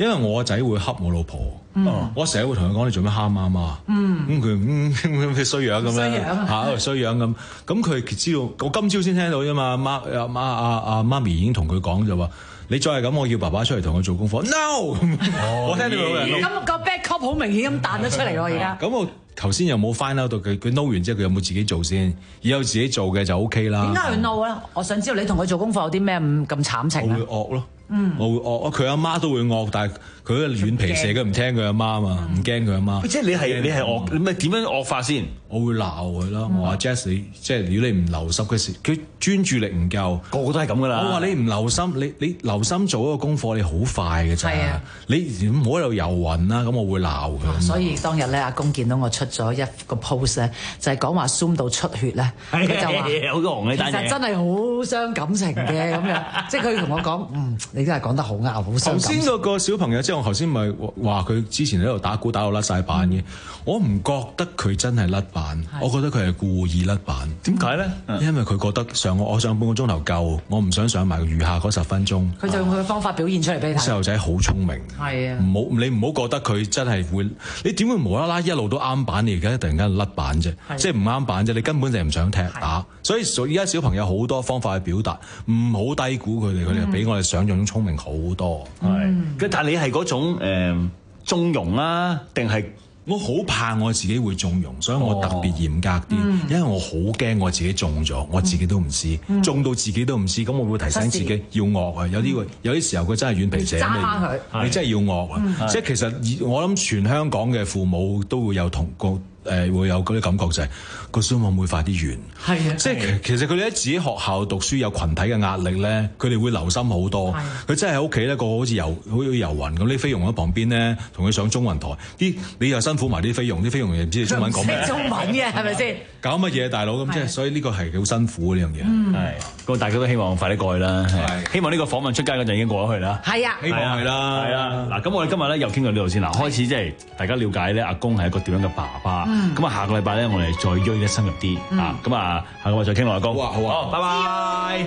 因為我個仔會恰我老婆， 嗯、 我成日會同佢講：你做咩蝦媽媽？ 嗯， 咁佢嗯咁衰樣咁衰咧樣嚇，衰樣咁。咁佢知道，我今朝先聽到啫嘛。媽阿媽阿阿媽咪已經同佢講就話：你再係咁，我要爸爸出嚟同佢做功課。No，、哦、我聽到老人咁個 backup 好明顯咁彈咗出嚟喎，而家。 咁我頭先又冇 find out 到佢，佢 know 完之後佢有冇自己做先？以後自己做嘅就 OK 啦。 點解佢 know 咧？我想知道你同佢做功課有啲咩咁咁慘情啊？ 我會惡咯。 嗯， 我會惡，佢阿媽都會惡，但係佢嗰軟皮蛇，佢唔聽佢阿媽嘛，唔驚佢阿媽。 即係你係你係惡，你咪點樣惡法先？ 我會鬧佢咯。我話 Jess 你即係如果你唔留心嘅時，佢專注力唔夠， 個個都係咁噶啦。 我話你唔留心，你你留心做一個功課，你好快嘅咋。 係啊， 你唔好喺度遊魂啦，咁我會鬧佢。 所以當日咧，阿公見到我出咗一個 post 咧，就係講話 Zoom 到出血咧，佢就話好紅呢單嘢， 其實真係好傷感情嘅咁樣。即係佢同我講，嗯，你真係講得好啱，好傷感情。 頭先嗰個小朋友，即係我頭先咪話佢之前喺度打鼓打到甩晒板嘅，我唔覺得佢真係甩板，我覺得佢係故意甩板。 點解咧？ 因為佢覺得上我上半個鐘頭夠，我唔想上埋餘下嗰十分鐘。 佢就用佢嘅方法表現出嚟俾你睇。 細路仔好聰明， 係啊， 唔好你唔好覺得佢真係會，你點會無啦啦一路都啱板，你而家突然間甩板啫？即係唔啱板啫，你根本就係唔想踢打。所以而家小朋友好多方法去表達，唔好低估佢哋，佢哋比我哋想象中聰明好多。 係、嗯，但係你係嗰種誒縱容啦，定係？ 我好怕我自己會縱容，所以我特別嚴格啲，哦、因為我好驚我自己中咗，我自己都唔知，嗯、中到自己都唔知，咁我會提醒自己要惡啊！有啲有啲時候佢真係軟皮蛇， 揸翻佢， 你真係要惡啊！嗯、即係其實我諗全香港嘅父母都會有同個。誒、呃、會有嗰啲感覺就係、是、個小網會快啲完， 係啊， 即係其實佢哋喺自己學校讀書有群體嘅壓力咧，佢哋會留心好多。佢真係喺屋企咧，個個好似遊好似遊魂咁，啲菲傭喺旁邊咧，同佢上中文台，啲你又辛苦埋啲菲傭，啲菲傭又唔知你中文講咩， 中文嘅係咪先？ 搞乜嘢大佬咁，即係所以呢個係好辛苦呢樣嘢。 係，咁大家都希望快啲過去啦。係，希望呢個訪問出街嗰陣已經過咗去啦。 係啊， 希望係啦。 係啊，嗱，咁我哋今日咧又傾到呢度先啦。開始即係大家了解咧，阿公係一個點樣嘅爸爸。咁啊，下個禮拜咧，我哋再約得深入啲啊。咁啊，下個禮拜再傾落阿公。 好啊，好啊， 拜拜。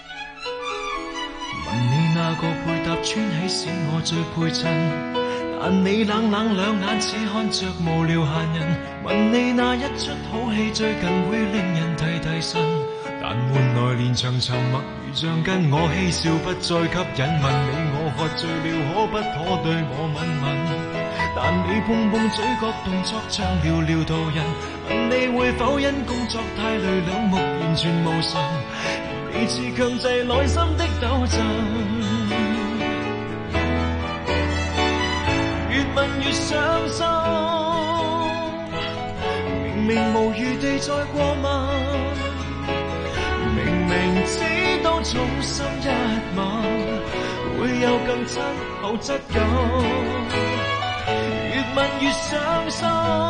問你那個配搭穿起使我最配襯，但你冷冷兩眼只看着無聊閒人。問你那一出好戲最近會令人提提神，但換來連場沉默如像跟我嬉笑不再吸引。問你我喝醉了可不可對我吻吻？但你碰碰嘴角動作像寥寥途人。問你會否因工作太累兩目完全無神，而你似強制內心的抖震。越問越傷心，明明無餘地再過問，明明知道重心一吻會有更親厚質感，越問越傷心，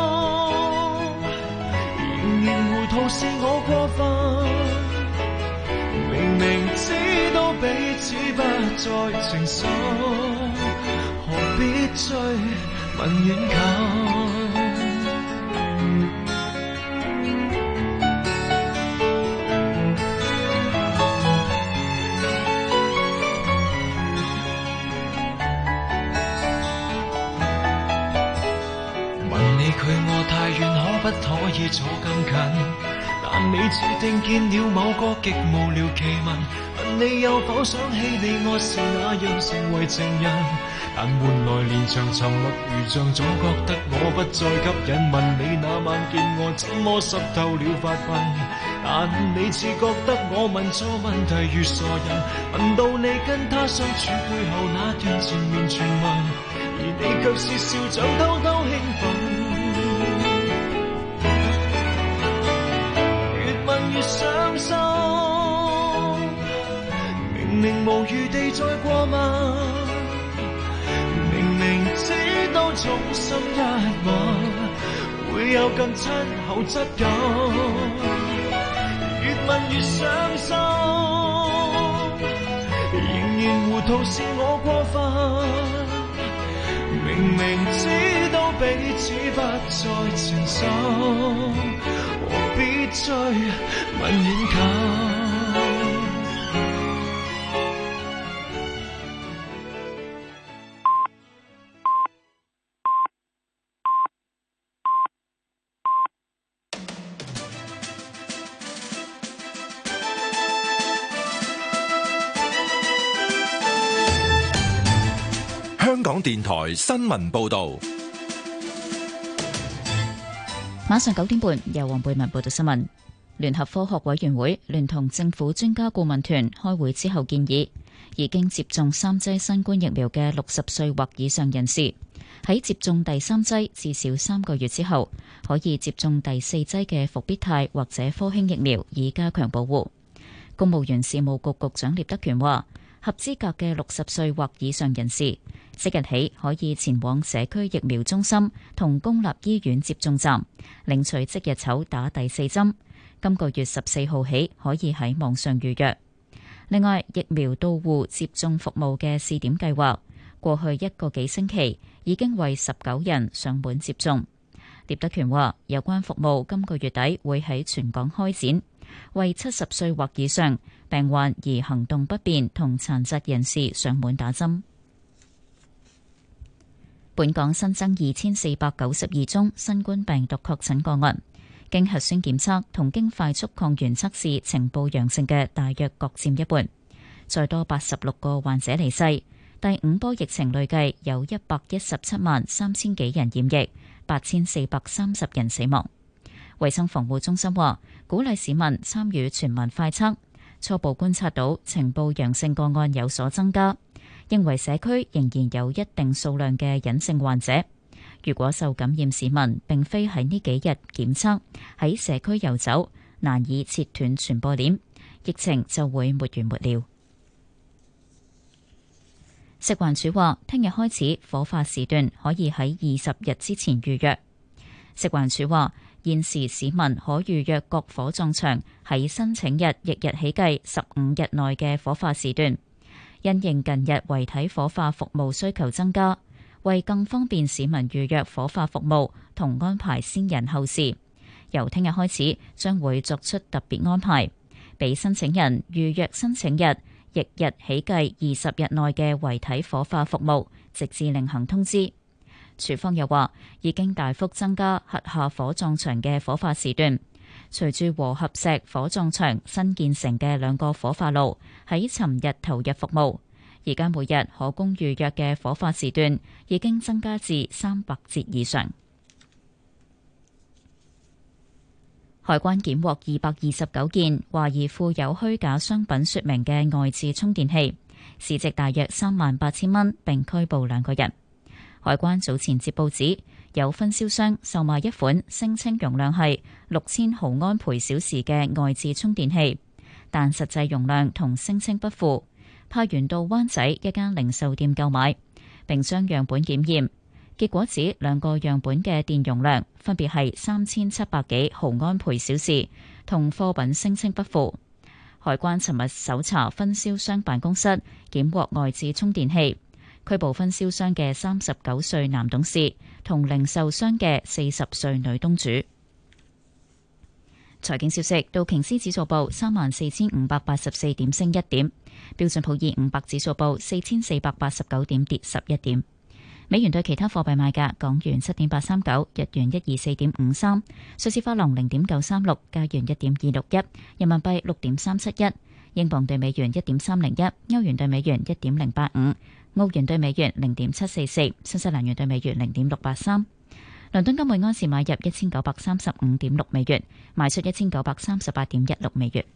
仍然糊塗是我過分，明明知道彼此不再情深，何必追問遠近？距我太遠，可不可以坐更近？但你注定見了某個極無聊奇聞，問你有否想起你我是那樣成為情人？但換來連場沉默如像總覺得我不再吸引。問你那晚見我怎麼濕透了發鬢？但你似覺得我問錯問題如傻人。問到你跟他相處背後那段纏綿傳聞，而你卻是笑着偷偷興奮。越傷心，明明無餘地再過問，明明知道重心一吻會有更親厚質感，越問越傷心，仍然糊塗是我過分，明明知道彼此不再情深，何必追問遠近？ 電台新聞報道。 晚上九點半，由黃貝文報道新聞。聯合科學委員會聯同政府專家顧問團開會之後建議，已經接種三劑新冠疫苗嘅六十歲或以上人士，喺接種第三劑至少三個月之後，可以接種第四劑嘅復必泰或者科興疫苗，以加強保護。公務員事務局局長聶德權話，合資格嘅六十歲或以上人士，即日起可以前往社區疫苗中心同公立醫院接種站領取即日籌打第四針。今個月十四號起可以喺網上預約。另外，疫苗到戶接種服務嘅試點計劃，過去一個幾星期已經為十九人上門接種。聶德權話，有關服務今個月底會喺全港開展，為七十歲或以上病患而行動不便同殘疾人士上門打針。本港新增二千四百九十二宗新冠病毒確診個案，經核酸檢測同經快速抗原測試呈報陽性嘅大約各佔一半。再多八十六個患者離世。第五波疫情累計有一百一十七萬三千幾人染疫，八千四百三十人死亡。衛生防護中心話，鼓勵市民參與全民快測，初步觀察到呈報陽性個案有所增加，認為社區仍然有一定數量嘅隱性患者。如果受感染市民並非喺呢幾日檢測，喺社區遊走，難以切斷傳播鏈，疫情就會沒完沒了。食環署話，聽日開始火化時段可以喺二十日之前預約。食環署話，現時市民可預約各火葬場喺申請日翌日起計十五日內嘅火化時段。因應近日遺體火化服務需求增加，為更方便市民預約火化服務同安排先人後事，由聽日開始將會作出特別安排，俾申請人預約申請日翌日起計二十日內嘅遺體火化服務，直至另行通知。署方又話，已經大幅增加轄下火葬場嘅火化時段，隨住和合石火葬場新建成嘅兩個火化爐喺尋日投入服務，而家每日可供預約嘅火化時段已經增加至三百節以上。海關檢獲二百二十九件懷疑附有虛假商品說明嘅外置充電器，市值大約三萬八千蚊，並拘捕兩個人。海關早前接報指，有分銷商售賣一款聲稱容量係六千毫安培小時嘅外置充電器，但實際容量同聲稱不符，派員到灣仔一間零售店購買，並將樣本檢驗，結果指兩個樣本嘅電容量分別係三千七百幾毫安培小時，同貨品聲稱不符。海關尋日搜查分銷商辦公室，檢獲外置充電器，拘捕分銷商嘅三十九歲男董事同零售商嘅四十歲女東主。財經消息，道瓊斯指數報三萬四千五百八十四點，升一點；標準普爾五百指數報四千四百八十九點，跌十一點。美元對其他貨幣賣價：港元七點八三九，日元一二四點五三，瑞士法郎零點九三六，加元一點二六一，人民幣六點三七一，英鎊對美元一點三零一，歐元對美元一點零八五，澳元對美元零點七四四，新西蘭元對美元零點六八三。倫敦金每安士買入一千九百三十五點六美元，賣出一千九百三十八點一六美元。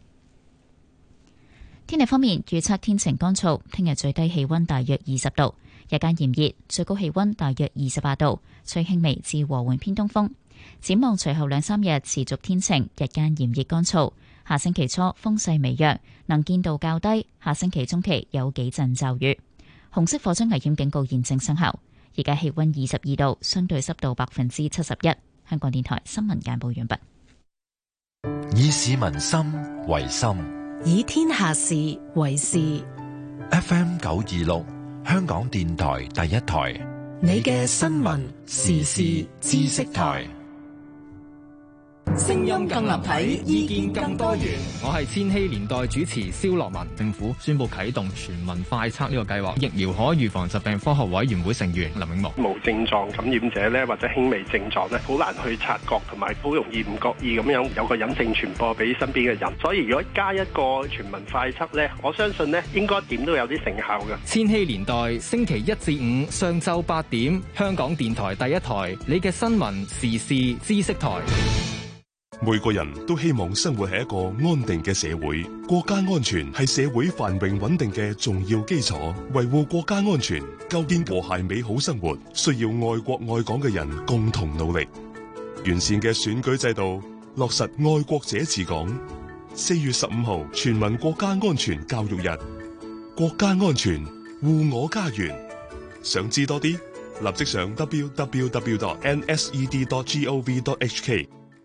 天氣方面，預測天晴乾燥，聽日最低氣溫大約二十度，日間炎熱，最高氣溫大約二十八度，吹輕微至和緩偏東風。展望隨後兩三日持續天晴，日間炎熱乾燥。下星期初風勢微弱，能見度較低。下星期中期有幾陣驟雨。紅色火災危險警告現正生效。而家氣溫二十二度，相對濕度百分之七十一。香港電台新聞簡報完畢。 以市民心為心， 以天下事為事。 F M 九二六，香港電台第一台， 你嘅新聞時事知識台。 聲音更立體，意見更多元。 我係千禧年代主持蕭樂文。政府宣布啟動全民快測呢個計劃，疫苗可預防疾病科學委員會成員林永樂。 無症狀感染者咧，或者輕微症狀咧，好難去察覺，同埋好容易唔覺意咁樣有個隱性傳播俾身邊嘅人。所以如果加一個全民快測咧，我相信咧應該點都有啲成效嘅。 千禧年代星期一至五上晝八點，香港電台第一台，你嘅新聞時事知識台。 每個人都希望生活喺一個安定嘅社會，國家安全係社會繁榮穩定嘅重要基礎。維護國家安全，構建和諧美好生活，需要愛國愛港嘅人共同努力。完善嘅選舉制度，落實愛國者治港。四月十五號全民國家安全教育日，國家安全護我家園。想知多啲，立即上 double u double u double u dot n s e d dot gov dot h k。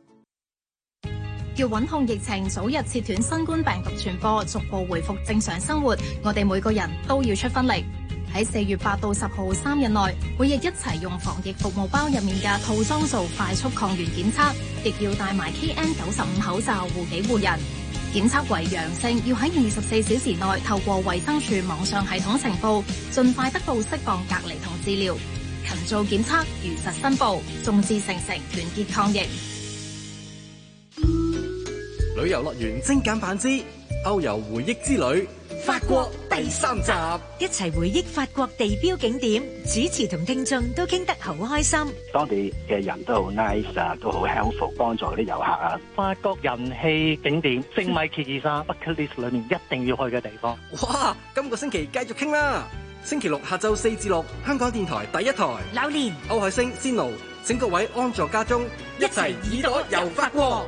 要穩控疫情，早日切斷新冠病毒傳播，逐步回復正常生活，我哋每個人都要出分力。喺四月八到十號三日內，每日一齊用防疫服務包入面嘅套裝做快速抗原檢測，亦要戴埋 K N 九十五口罩護己護人。檢測為陽性，要喺二十四小時內透過衛生署網上系統呈報，盡快得到適當隔離同治療。勤做檢測，如實申報，眾志成城，團結抗疫。 旅遊樂園精簡版之歐遊回憶之旅，法國第三集， 一齊回憶法國地標景點，主持同聽眾都傾得好開心。 當地嘅人都好 nice 啊，都好 helpful，幫助啲遊客啊。 法國人氣景點聖米歇爾山 bucket list 裏面一定要去嘅地方。 哇！今個星期繼續傾啦。星期六下晝四至六，香港電台第一台。 榴蓮、 歐海星、仙奴，請各位安坐家中，一齊耳朵遊法國。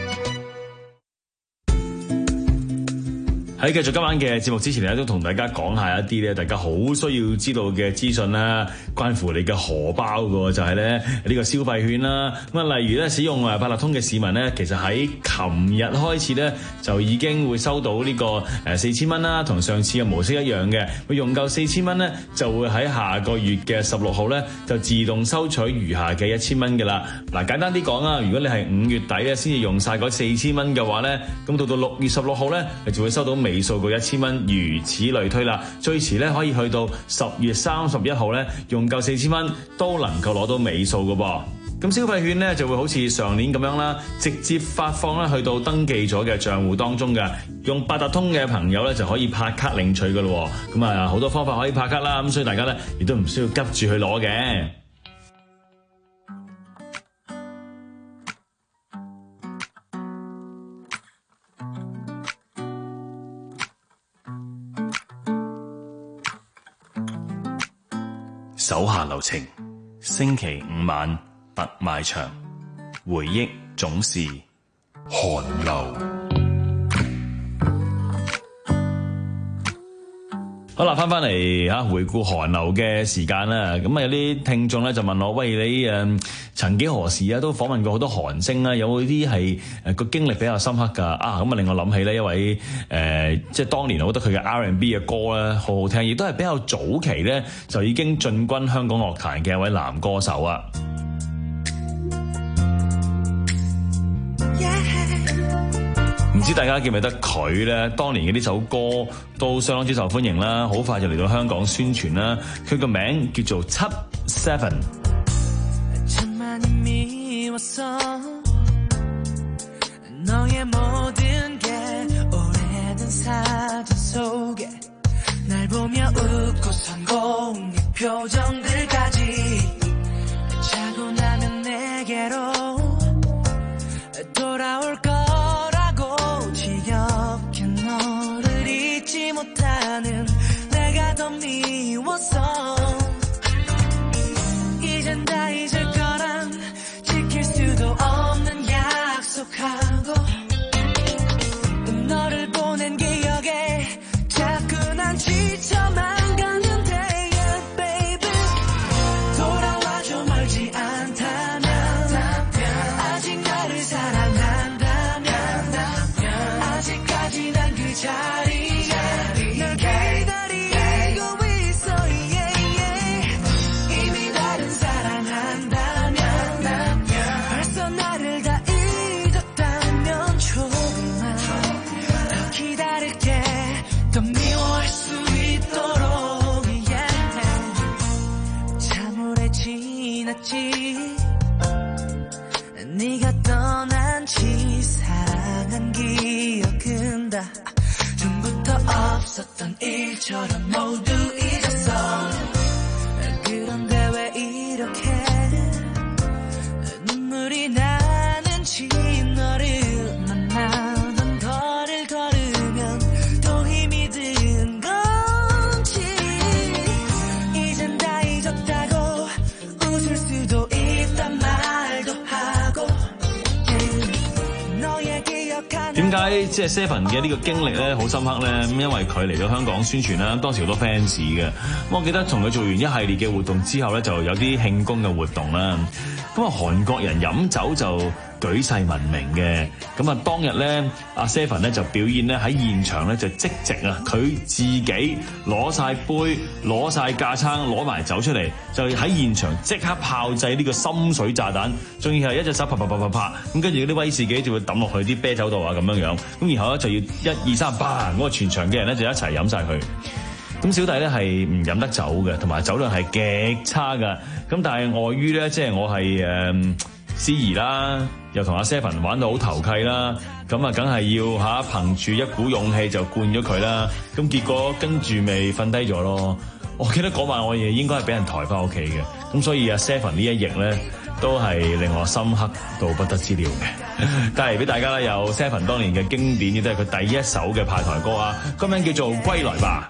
喺繼續今晚嘅節目之前咧，都同大家講下一啲咧，大家好需要知道嘅資訊啦，關乎你嘅荷包嘅就係咧呢個消費券啦。咁啊，例如咧使用誒八達通嘅市民咧，其實喺琴日開始咧就已經會收到呢個誒四千蚊啦，同上次嘅模式一樣嘅。佢用夠四千蚊咧，就會喺下個月嘅十六號咧就自動收取餘下嘅一千蚊嘅啦。嗱，簡單啲講啊，如果你係五月底咧先至用晒嗰四千蚊嘅話咧，咁到到六月十六號咧，你就會收到尾數個一千蚊，如此類推啦。最遲咧可以去到十月三十一號咧，用夠四千蚊都能夠攞到尾數嘅噃。咁消費券咧就會好似上年咁樣啦，直接發放咧去到登記咗嘅賬戶當中嘅。用八達通嘅朋友咧就可以拍卡領取嘅咯。咁啊好多方法可以拍卡啦，咁所以大家咧亦都唔需要急住去攞嘅。手下留情，星期五晚特賣場，回憶總是寒流。好啦，翻翻嚟嚇，回顧韓流嘅時間啦。咁啊，有啲聽眾咧就問我：喂，你誒曾幾何時啊，都訪問過好多韓星啦，有冇啲係誒個經歷比較深刻㗎？啊，咁啊令我諗起咧一位誒、呃，即係當年我覺得佢嘅 R and B 嘅歌咧好好聽，亦都係比較早期咧就已經進軍香港樂壇嘅一位男歌手啊。唔知大家記唔記得佢咧？當年嘅呢首歌都相當之受歡迎啦，好快就嚟到香港宣傳啦。佢個名叫做七 Seven。 있었지 네가 떠난 치사한 기억은 다 전부터 없었던 일처럼 모두 잊었어 그런데 왜 이렇게 눈물이 나는지 너를 만나던 거리를 걸으면 또 힘이 든 건지 이젠 다 잊었다고 웃을 수도 있단 말도 하고 너의 기억하는 點解即係 Seven 嘅呢個經歷咧好深刻咧？咁因為佢嚟到香港宣傳啦，當時好多 fans 嘅。咁我記得同佢做完一系列嘅活動之後咧，就有啲慶功嘅活動啦。咁啊，韓國人飲酒就舉世聞名嘅。咁啊，當日咧，阿 Seven 咧就表演咧喺現場咧就即席啊，佢自己攞晒杯、攞晒架撐、攞埋酒出嚟，就喺現場即刻炮製呢個深水炸彈，仲要係一隻手啪啪啪啪啪，咁跟住嗰啲威士忌就會抌落去啲啤酒度啊咁樣樣，咁然後咧就要一二三嘭，嗰個全場嘅人咧就一齊飲晒佢。咁小弟咧係唔飲得酒嘅，同埋酒量係極差㗎。咁但係礙於咧，即係我係誒司儀啦，又同阿 Seven 玩到好投契啦，咁啊梗係要嚇憑住一股勇氣就灌咗佢啦。咁結果跟住咪瞓低咗咯。我記得嗰晚我亦應該係俾人抬翻屋企嘅。咁所以阿 Seven 呢一役咧都係令我深刻到不得之了嘅。帶嚟俾大家啦，有 Seven 當年嘅經典，亦都係佢第一首嘅派台歌啊，歌名叫做《歸來吧》。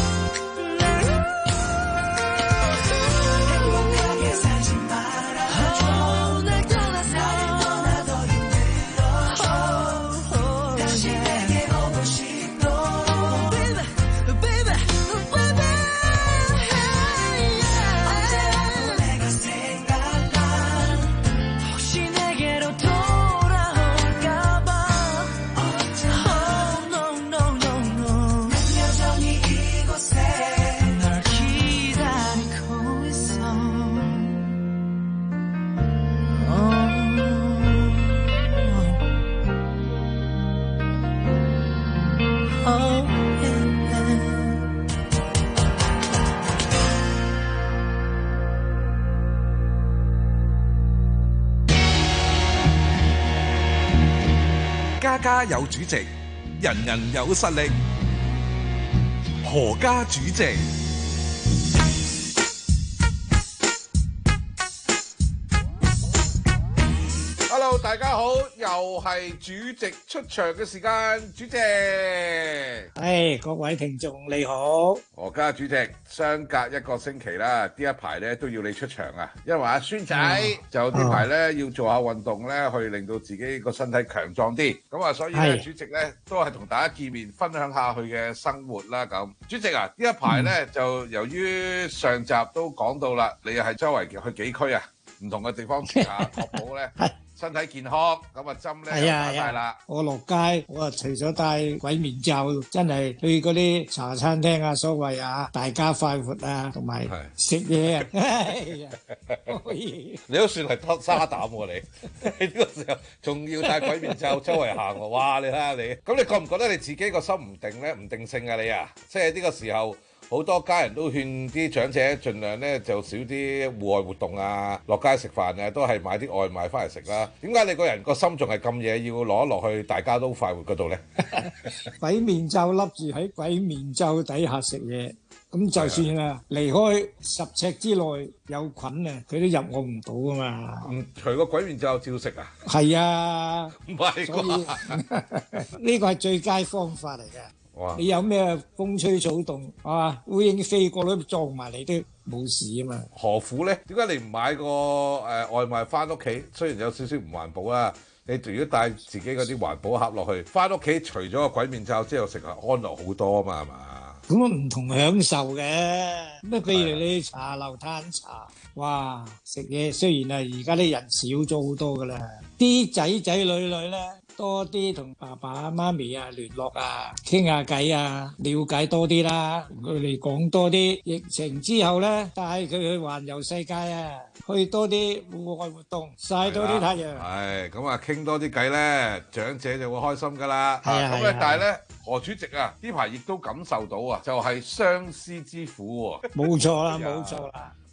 家家有主席，人人有實力。何家主席。Hello， 大家好，又係主席出場嘅時間，主席。 係各位聽眾你好， 何家主席，相隔一個星期啦，呢一排咧都要你出場啊，因為阿孫仔、嗯、就呢排咧要做下運動咧，去令到自己個身體強壯啲。咁啊，所以咧主席咧都係同大家見面，分享下佢嘅生活啦。咁主席啊，呢一排咧、嗯、就由於上集都講到啦，你係周圍去幾區啊，唔同嘅地方住下，確保咧。身體健康，咁啊針咧又打晒啦。 我落街，我啊除咗戴鬼面罩，真係去嗰啲茶餐廳啊，所謂啊，大家快活啊，同埋食嘢啊。 你都算係得沙膽喎，你喺呢個時候仲要戴鬼面罩周圍行喎，哇！你睇下你，咁你覺唔覺得你自己個心唔定咧？唔定性啊你啊，即係呢個時候。好多家人都勸啲長者盡量咧就少啲戶外活動啊，落街食飯啊，都係買啲外賣翻嚟食啦。點解你個人個心仲係咁嘢要攞落去大家都快活嗰度咧？ 鬼面罩笠住喺鬼面罩底下食嘢，咁就算啊離開十尺之內有菌啊，佢都入我唔到噶嘛。 唔除個鬼面罩照食啊？ 係啊， 唔係啩？ 呢個係最佳方法嚟嘅。你有咩風吹草動啊？烏蠅飛過都撞埋你都冇事啊嘛。 何苦咧？點解你唔買個誒、呃、外賣翻屋企？雖然有少少唔環保啦，你如果帶自己嗰啲環保盒落去，翻屋企除咗個鬼面罩之後食啊，安樂好多啊嘛，係嘛？ 咁啊唔同享受嘅。咩譬如你茶樓嘆茶，哇！食嘢雖然係而家啲人少咗好多噶啦，啲仔仔女女咧。多啲同爸爸媽咪啊聯絡啊，傾下偈啊，了解多啲啦。佢哋講多啲疫情之後咧，帶佢去環遊世界啊，去多啲戶外活動，曬多啲太陽。 係咁啊，傾多啲偈咧，長者就會開心噶啦。 係啊， 咁咧，但係咧，何主席啊，呢排亦都感受到啊，就係相思之苦喎。 冇錯啦，冇錯啦。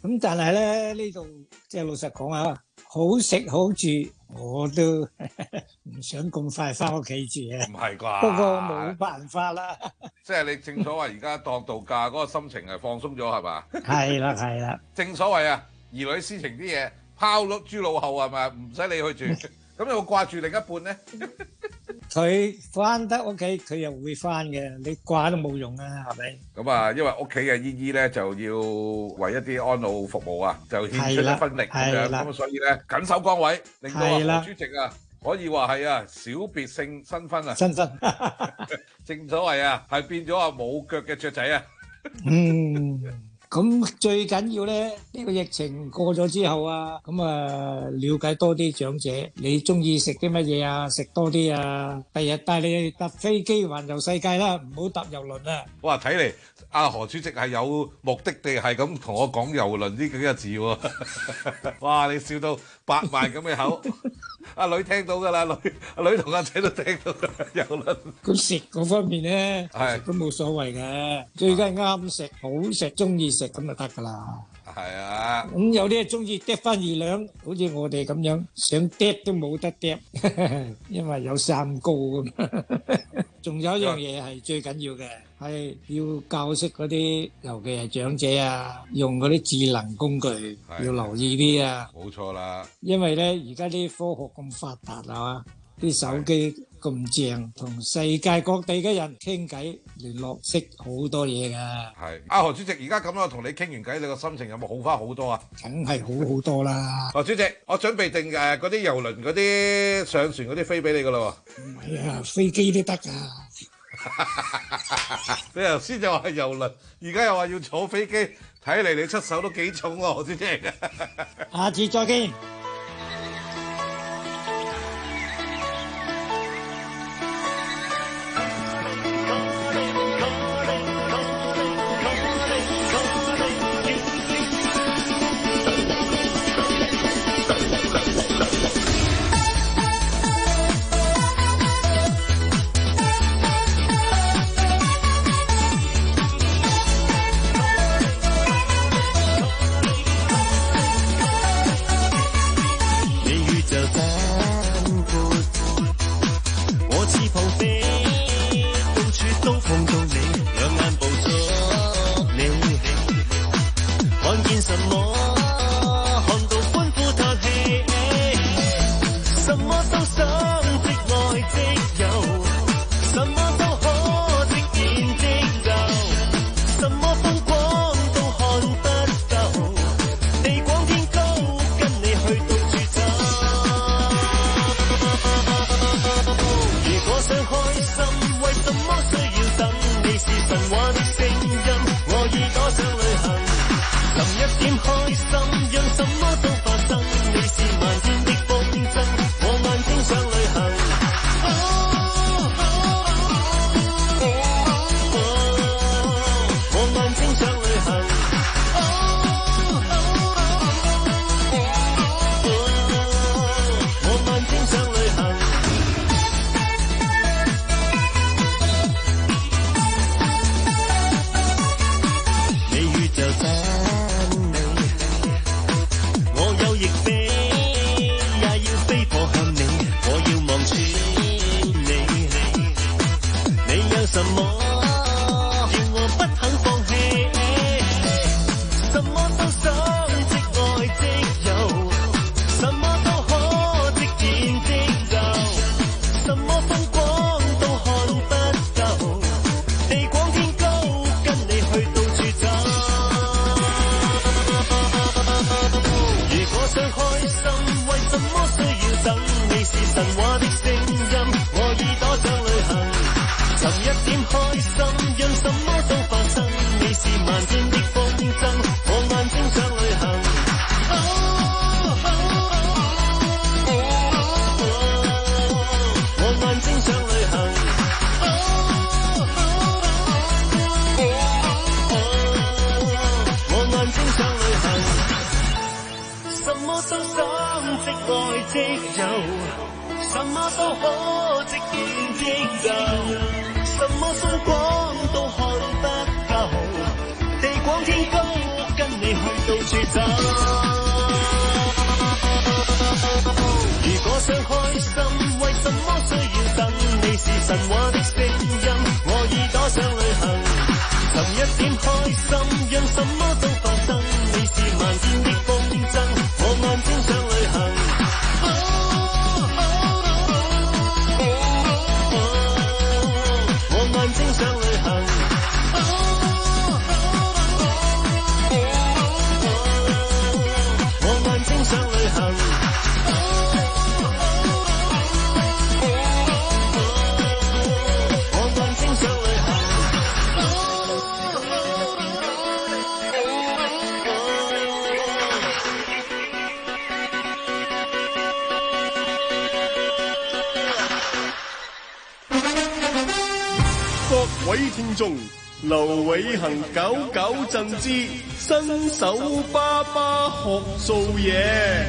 咁但係咧呢度即係老實講啊，好食好住我都唔想咁快翻屋企住啊。 唔係啩？ 不過冇辦法啦。 即係你正所謂而家當度假嗰個心情係放鬆咗係嘛？ 係啦係啦。 正所謂啊，兒女私情啲嘢拋咗豬腦後係咪？唔使你去住。咁有冇掛住另一半咧？ 佢翻得屋企，佢又會翻嘅。你掛都冇用啊，係咪？ 咁啊，因為屋企嘅姨姨咧就要為一啲安老服務啊，就獻出一分力咁樣。咁所以咧緊守崗位，令到啊何主席啊可以話係啊小別勝新婚啊。新婚。正所謂啊，係變咗啊冇腳嘅雀仔啊。嗯。咁最緊要咧，呢個疫情過咗之後啊，咁啊了解多啲長者，你中意食啲乜嘢啊？食多啲啊！第日帶你去搭飛機環遊世界啦，唔好搭郵輪啊！哇，睇嚟阿何主席係有目的地係咁同我講郵輪呢幾個字喎。哇，你笑到百萬咁嘅口，阿女聽到㗎啦，女阿女同阿仔都聽到郵輪。咁食嗰方面咧，係都冇所謂嘅，最緊係啱食、好食、中意食咁就得㗎啦。係啊，咁有啲係中意嗒翻二兩，好似我哋咁樣想嗒都冇得嗒，因為有三高咁。仲有一樣嘢係最緊要嘅，係要教識嗰啲，尤其係長者啊，用嗰啲智能工具要留意啲啊。冇錯啦，因為咧而家啲科學咁發達啊，啲手機咁正，同世界各地嘅人傾偈聯絡，識好多嘢㗎。係阿何主席，而家咁樣同你傾完偈，你個心情有冇好返好多啊？梗係好好多啦。何主席，我準備定誒嗰啲郵輪嗰啲上船嗰啲飛俾你㗎啦喎。唔係啊，飛機都得㗎。你頭先就話係郵輪，而家又話要坐飛機，睇嚟你出手都幾重喎，何主席。下次再見。 什麼風光都看不夠，地廣天高，跟你你去到處走。如果想開心，為什麼需要等？你是神話的聲音，我耳朵想旅行，尋一點開心，讓什麼都發生。你是漫天的風箏，我眼睛想旅行。我眼睛想旅行。我眼睛想旅行。我眼睛想旅行。 各位聽眾，劉偉恒九九贈之新手爸爸學做嘢。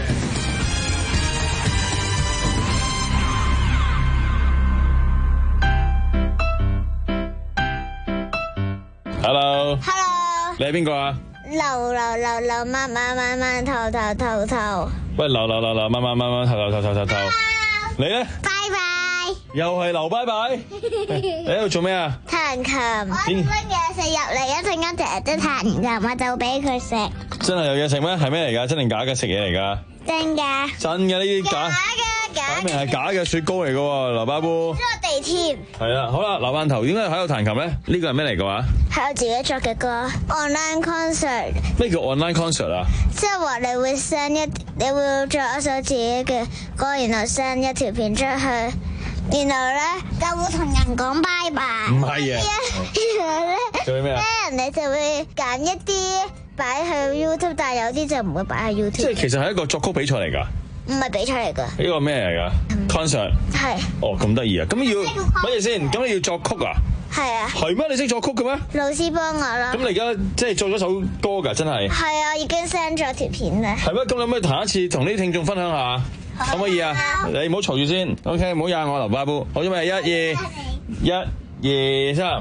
Hello，Hello， Hello， 你係邊個啊？ 流流流流慢慢慢慢頭頭頭頭。 喂，流流流流慢慢慢慢頭頭頭頭頭頭。你咧？ 拜拜。 又係流拜拜。你喺度做咩啊？ 彈琴。我拎嘢食入嚟，一陣間成日都彈琴，我就俾佢食。 真係有嘢食咩？係咩嚟㗎？真定假嘅食嘢嚟㗎？ 真㗎。 真嘅呢啲假。 假嘅假。 擺明係假嘅雪糕嚟㗎喎，劉巴布。 落地添。係啊，好啦，劉饅頭點解喺度彈琴咧？呢個係咩嚟㗎話？ 係我自己作嘅歌 ，online concert。 咩叫 online concert 啊？ 即係話你會 send 一，你會作一首自己嘅歌，然後 send 一條片出去。然後咧就會同人講拜拜。 唔係啊。 然後咧做咩啊？ 咧人哋就會揀一啲擺去 YouTube， 但係有啲就唔會擺喺 YouTube。 即係其實係一個作曲比賽嚟㗎。 唔係比賽嚟㗎。呢個咩嚟㗎 ？concert。係。哦，咁得意啊！咁要乜嘢先？咁你要作曲啊？ 係啊。 係咩？你識作曲嘅咩？ 老師幫我啦。 咁你而家即係作咗首歌㗎？真係。 係啊，已經 send 咗條片啦。 係咩？咁你可唔可以彈一次，同啲聽眾分享下？可唔可以啊？你唔好嘈住先 ，OK， 唔好惹我劉巴布，好咗未？一二一二三。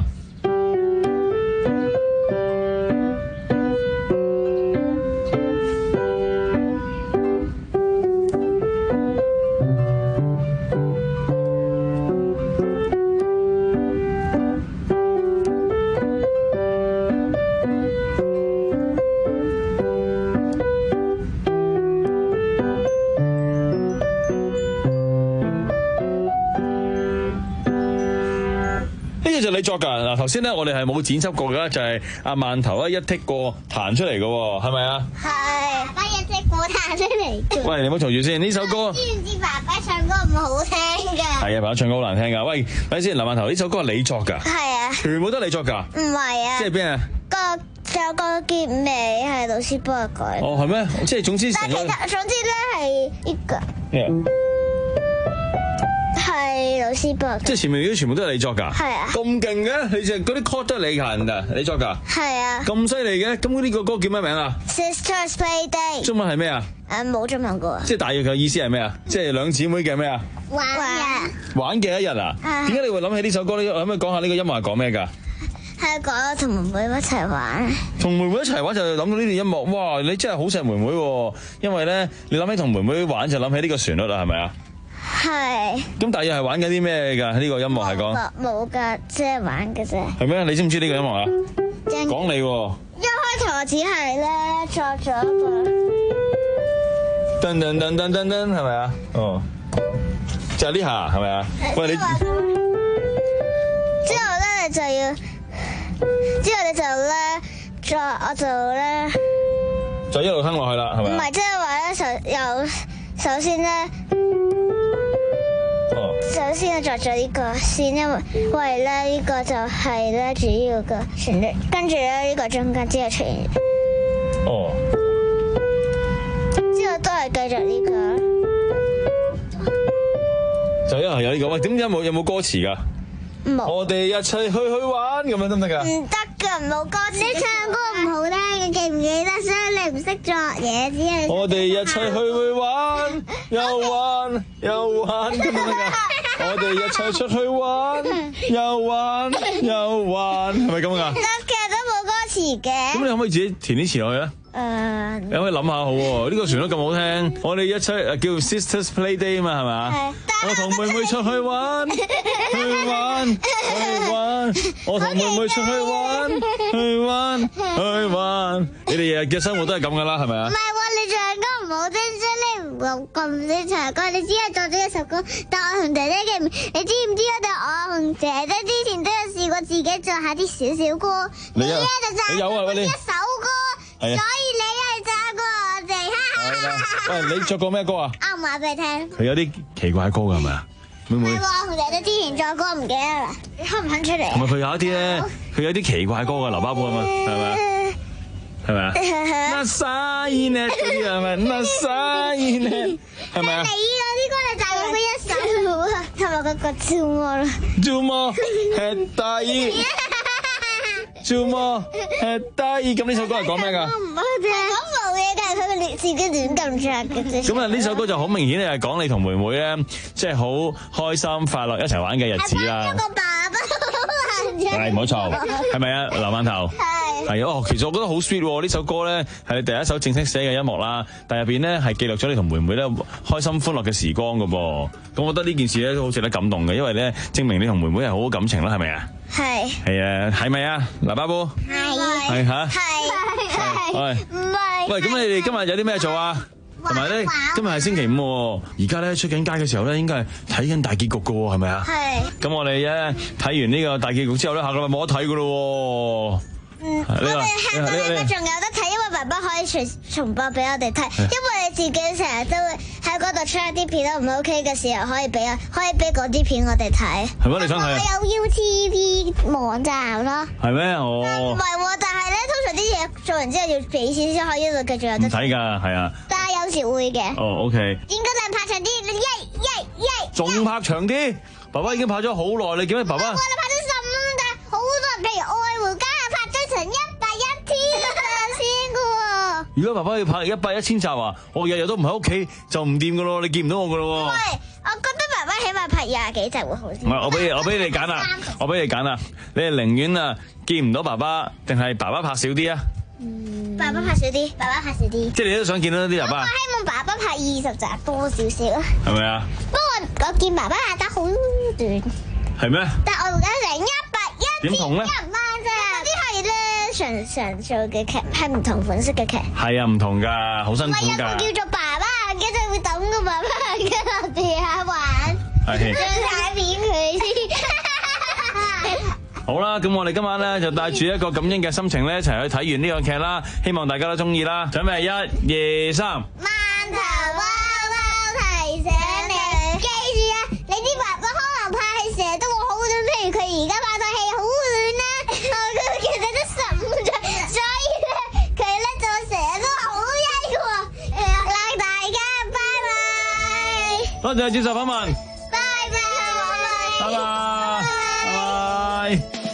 你作㗎嗱，頭先咧我哋係冇剪輯過㗎，就係阿饅頭咧一剔過彈出嚟嘅喎，係咪啊？ 係，爸一剔過彈出嚟。 喂，你唔好嘈住先，呢首歌。 知唔知爸爸唱歌唔好聽㗎？ 係啊，爸爸唱歌好難聽㗎。喂，等先，劉饅頭呢首歌係你作㗎？係啊。 全部都係你作㗎？唔係啊。 即係邊啊？ 個首歌結尾係老師幫我改。 哦，係咩？即係總之成個。 但係其實總之咧係呢個。 咩？ 係老師幫我。即係前面嗰啲全部都係你作㗎？係啊。咁勁嘅，你就嗰啲 chord 都係你彈㗎，你作㗎？係啊。咁犀利嘅，咁呢個歌叫咩名啊 ？Sisters Play Day。 中文係咩啊？ 誒，冇中文歌。 即係大約嘅意思係咩啊？即係兩姊妹嘅咩啊？ 玩日。 玩嘅一日啊？點解你會諗起呢首歌咧？可唔可以講下呢個音樂係講咩㗎？ 係講同妹妹一齊玩。同妹妹一齊玩就諗到呢段音樂，哇！你真係好錫妹妹喎，因為咧你諗起同妹妹玩就諗起呢個旋律啦，係咪啊？係。咁大約係玩緊啲咩㗎？呢個音樂係講冇㗎，即係玩嘅啫。 係咩？你知唔知呢個音樂啊？講你喎。 一開頭我只係咧作咗一個。 噔噔噔噔噔噔係咪啊？哦，就係呢下係咪啊？喂，你之後咧你就要，之後你就咧作，我就咧就一路哼落去啦，係咪？ 唔係，即係話咧首有首先咧， 哦， 首先我作咗呢個先，因為因為咧呢個就係咧主要嘅旋律，跟住咧呢個中間之後出現。 哦。 之後都係繼續呢個， 就一路有呢個。喂，點解有冇有冇歌詞㗎？冇。我哋一齊去去玩咁樣得唔得㗎？ 唔得㗎，冇歌詞。你唱歌唔好聽，記唔記得？所以你唔識作嘢，只係。 我哋一齊去去玩，又玩又玩咁樣得㗎？我哋一齊出去玩，又玩又玩，係咪咁㗎？ 得嘅，都冇歌詞詞嘅。 咁你可唔可以自己填啲詞落去咧？ 誒， 你可以諗下好喎，呢個旋律咁好聽，我哋一齊誒叫 Sisters Play Day 嘛，係咪？我同妹妹出去玩，去玩，去玩，我同妹妹出去玩，去玩，去玩。你哋日日嘅生活都係咁噶啦，係咪啊？ 唔係喎，你唱歌唔好聽，所以你唔夠咁識唱歌。你只係作咗一首歌，但我同姐姐嘅，你知唔知我哋我同姐姐之前都有試過自己作下啲少少歌。 你啊， 你有啊，你一首歌。所以你係炸過我哋，哈哈！ 喂，你作過咩歌啊？ 我唔話俾你聽。 佢有啲奇怪歌㗎係咪啊？妹妹。 係喎，同姐姐之前作歌唔記得啦，你哼唔哼出嚟？ 同埋佢有一啲咧，佢有啲奇怪歌㗎，流巴布啊嘛，係咪啊？係咪啊？那沙伊呢嗰啲係咪？那沙伊呢係咪啊？ 你嗰啲歌你炸過邊一首啊？同埋嗰個超魔啦。 超魔係大意。做麼？誒得意咁呢首歌係講咩㗎？ 我唔知，講冇嘢㗎，佢自己亂咁唱嘅啫。 咁啊，呢首歌就好明顯係講你同妹妹咧，即係好開心快樂一齊玩嘅日子啦。 個爸爸好難唱。 係唔好嘈，係咪啊？劉饅頭。係。係哦，其實我覺得好 sweet 喎，呢首歌咧係你第一首正式寫嘅音樂啦，但係入邊咧係記錄咗你同妹妹咧開心歡樂嘅時光㗎噃。咁我覺得呢件事咧都好值得感動嘅，因為咧證明你同妹妹係好好感情啦，係咪啊？ 係。 係啊，係咪啊？嗱，巴布。 係。 係嚇。 係。係。唔係。 喂，咁你哋今日有啲咩做啊？同埋咧，今日係星期五喎，而家咧出緊街嘅時候咧，應該係睇緊大結局㗎喎，係咪啊？係。咁我哋咧睇完呢個大結局之後咧，下個禮拜冇得睇㗎咯喎。 嗯，我哋下個禮拜仲有得睇，因為爸爸可以重重播俾我哋睇，因為你自己成日都會喺嗰度出一啲片都唔 OK 嘅時候，可以俾啊，可以俾嗰啲片我哋睇。 係咩？你想睇啊？ 我有 U T V 網站咯。 係咩？哦。 唔係喎，但係咧，通常啲嘢做完之後要俾錢先可以一路繼續有得睇。 唔睇㗎，係啊。 但係有時會嘅。 哦 ，OK。 應該就拍長啲，耶耶耶！ 仲拍長啲？爸爸已經拍咗好耐，你見咩？爸爸。 我哋拍咗十五，但係好多，譬如《愛回家》拍咗成一百一天先嘅喎。 如果爸爸要拍一百一千集啊，我日日都唔喺屋企就唔掂㗎咯，你見唔到我㗎咯喎。 喂，我覺得爸爸起碼拍廿幾集會好啲。 唔係，我俾我俾你揀啦，我俾你揀啦，你係寧願啊見唔到爸爸，定係爸爸拍少啲啊？ 嗯，爸爸拍少啲，爸爸拍少啲。 即係你都想見到啲爸爸。 我希望爸爸拍二十集多少少。 係咪啊？ 不過我見爸爸拍得好短。 係咩？ 但係我而家成一百一點同咧？ 一萬啫，啲係咧常常做嘅劇，係唔同款式嘅劇。 係啊，唔同㗎，好辛苦㗎。 唔係啊，叫做爸爸，跟住會等個爸爸跟我地下玩， 係。 再睇片佢先。 好啦，咁我哋今晚咧就帶住一個感恩嘅心情咧，一齊去睇完呢個劇啦。希望大家都中意啦。準備一、二、三。 饅頭娃娃提醒你，記住啊！你啲爸爸可能拍戲成日都會好短，譬如佢而家拍套戲好短啦，佢其實得十五集，所以咧佢咧就成日都好曳嘅喎。嗱，大家拜拜。 多謝接受訪問。 拜拜。 拜拜。拜拜。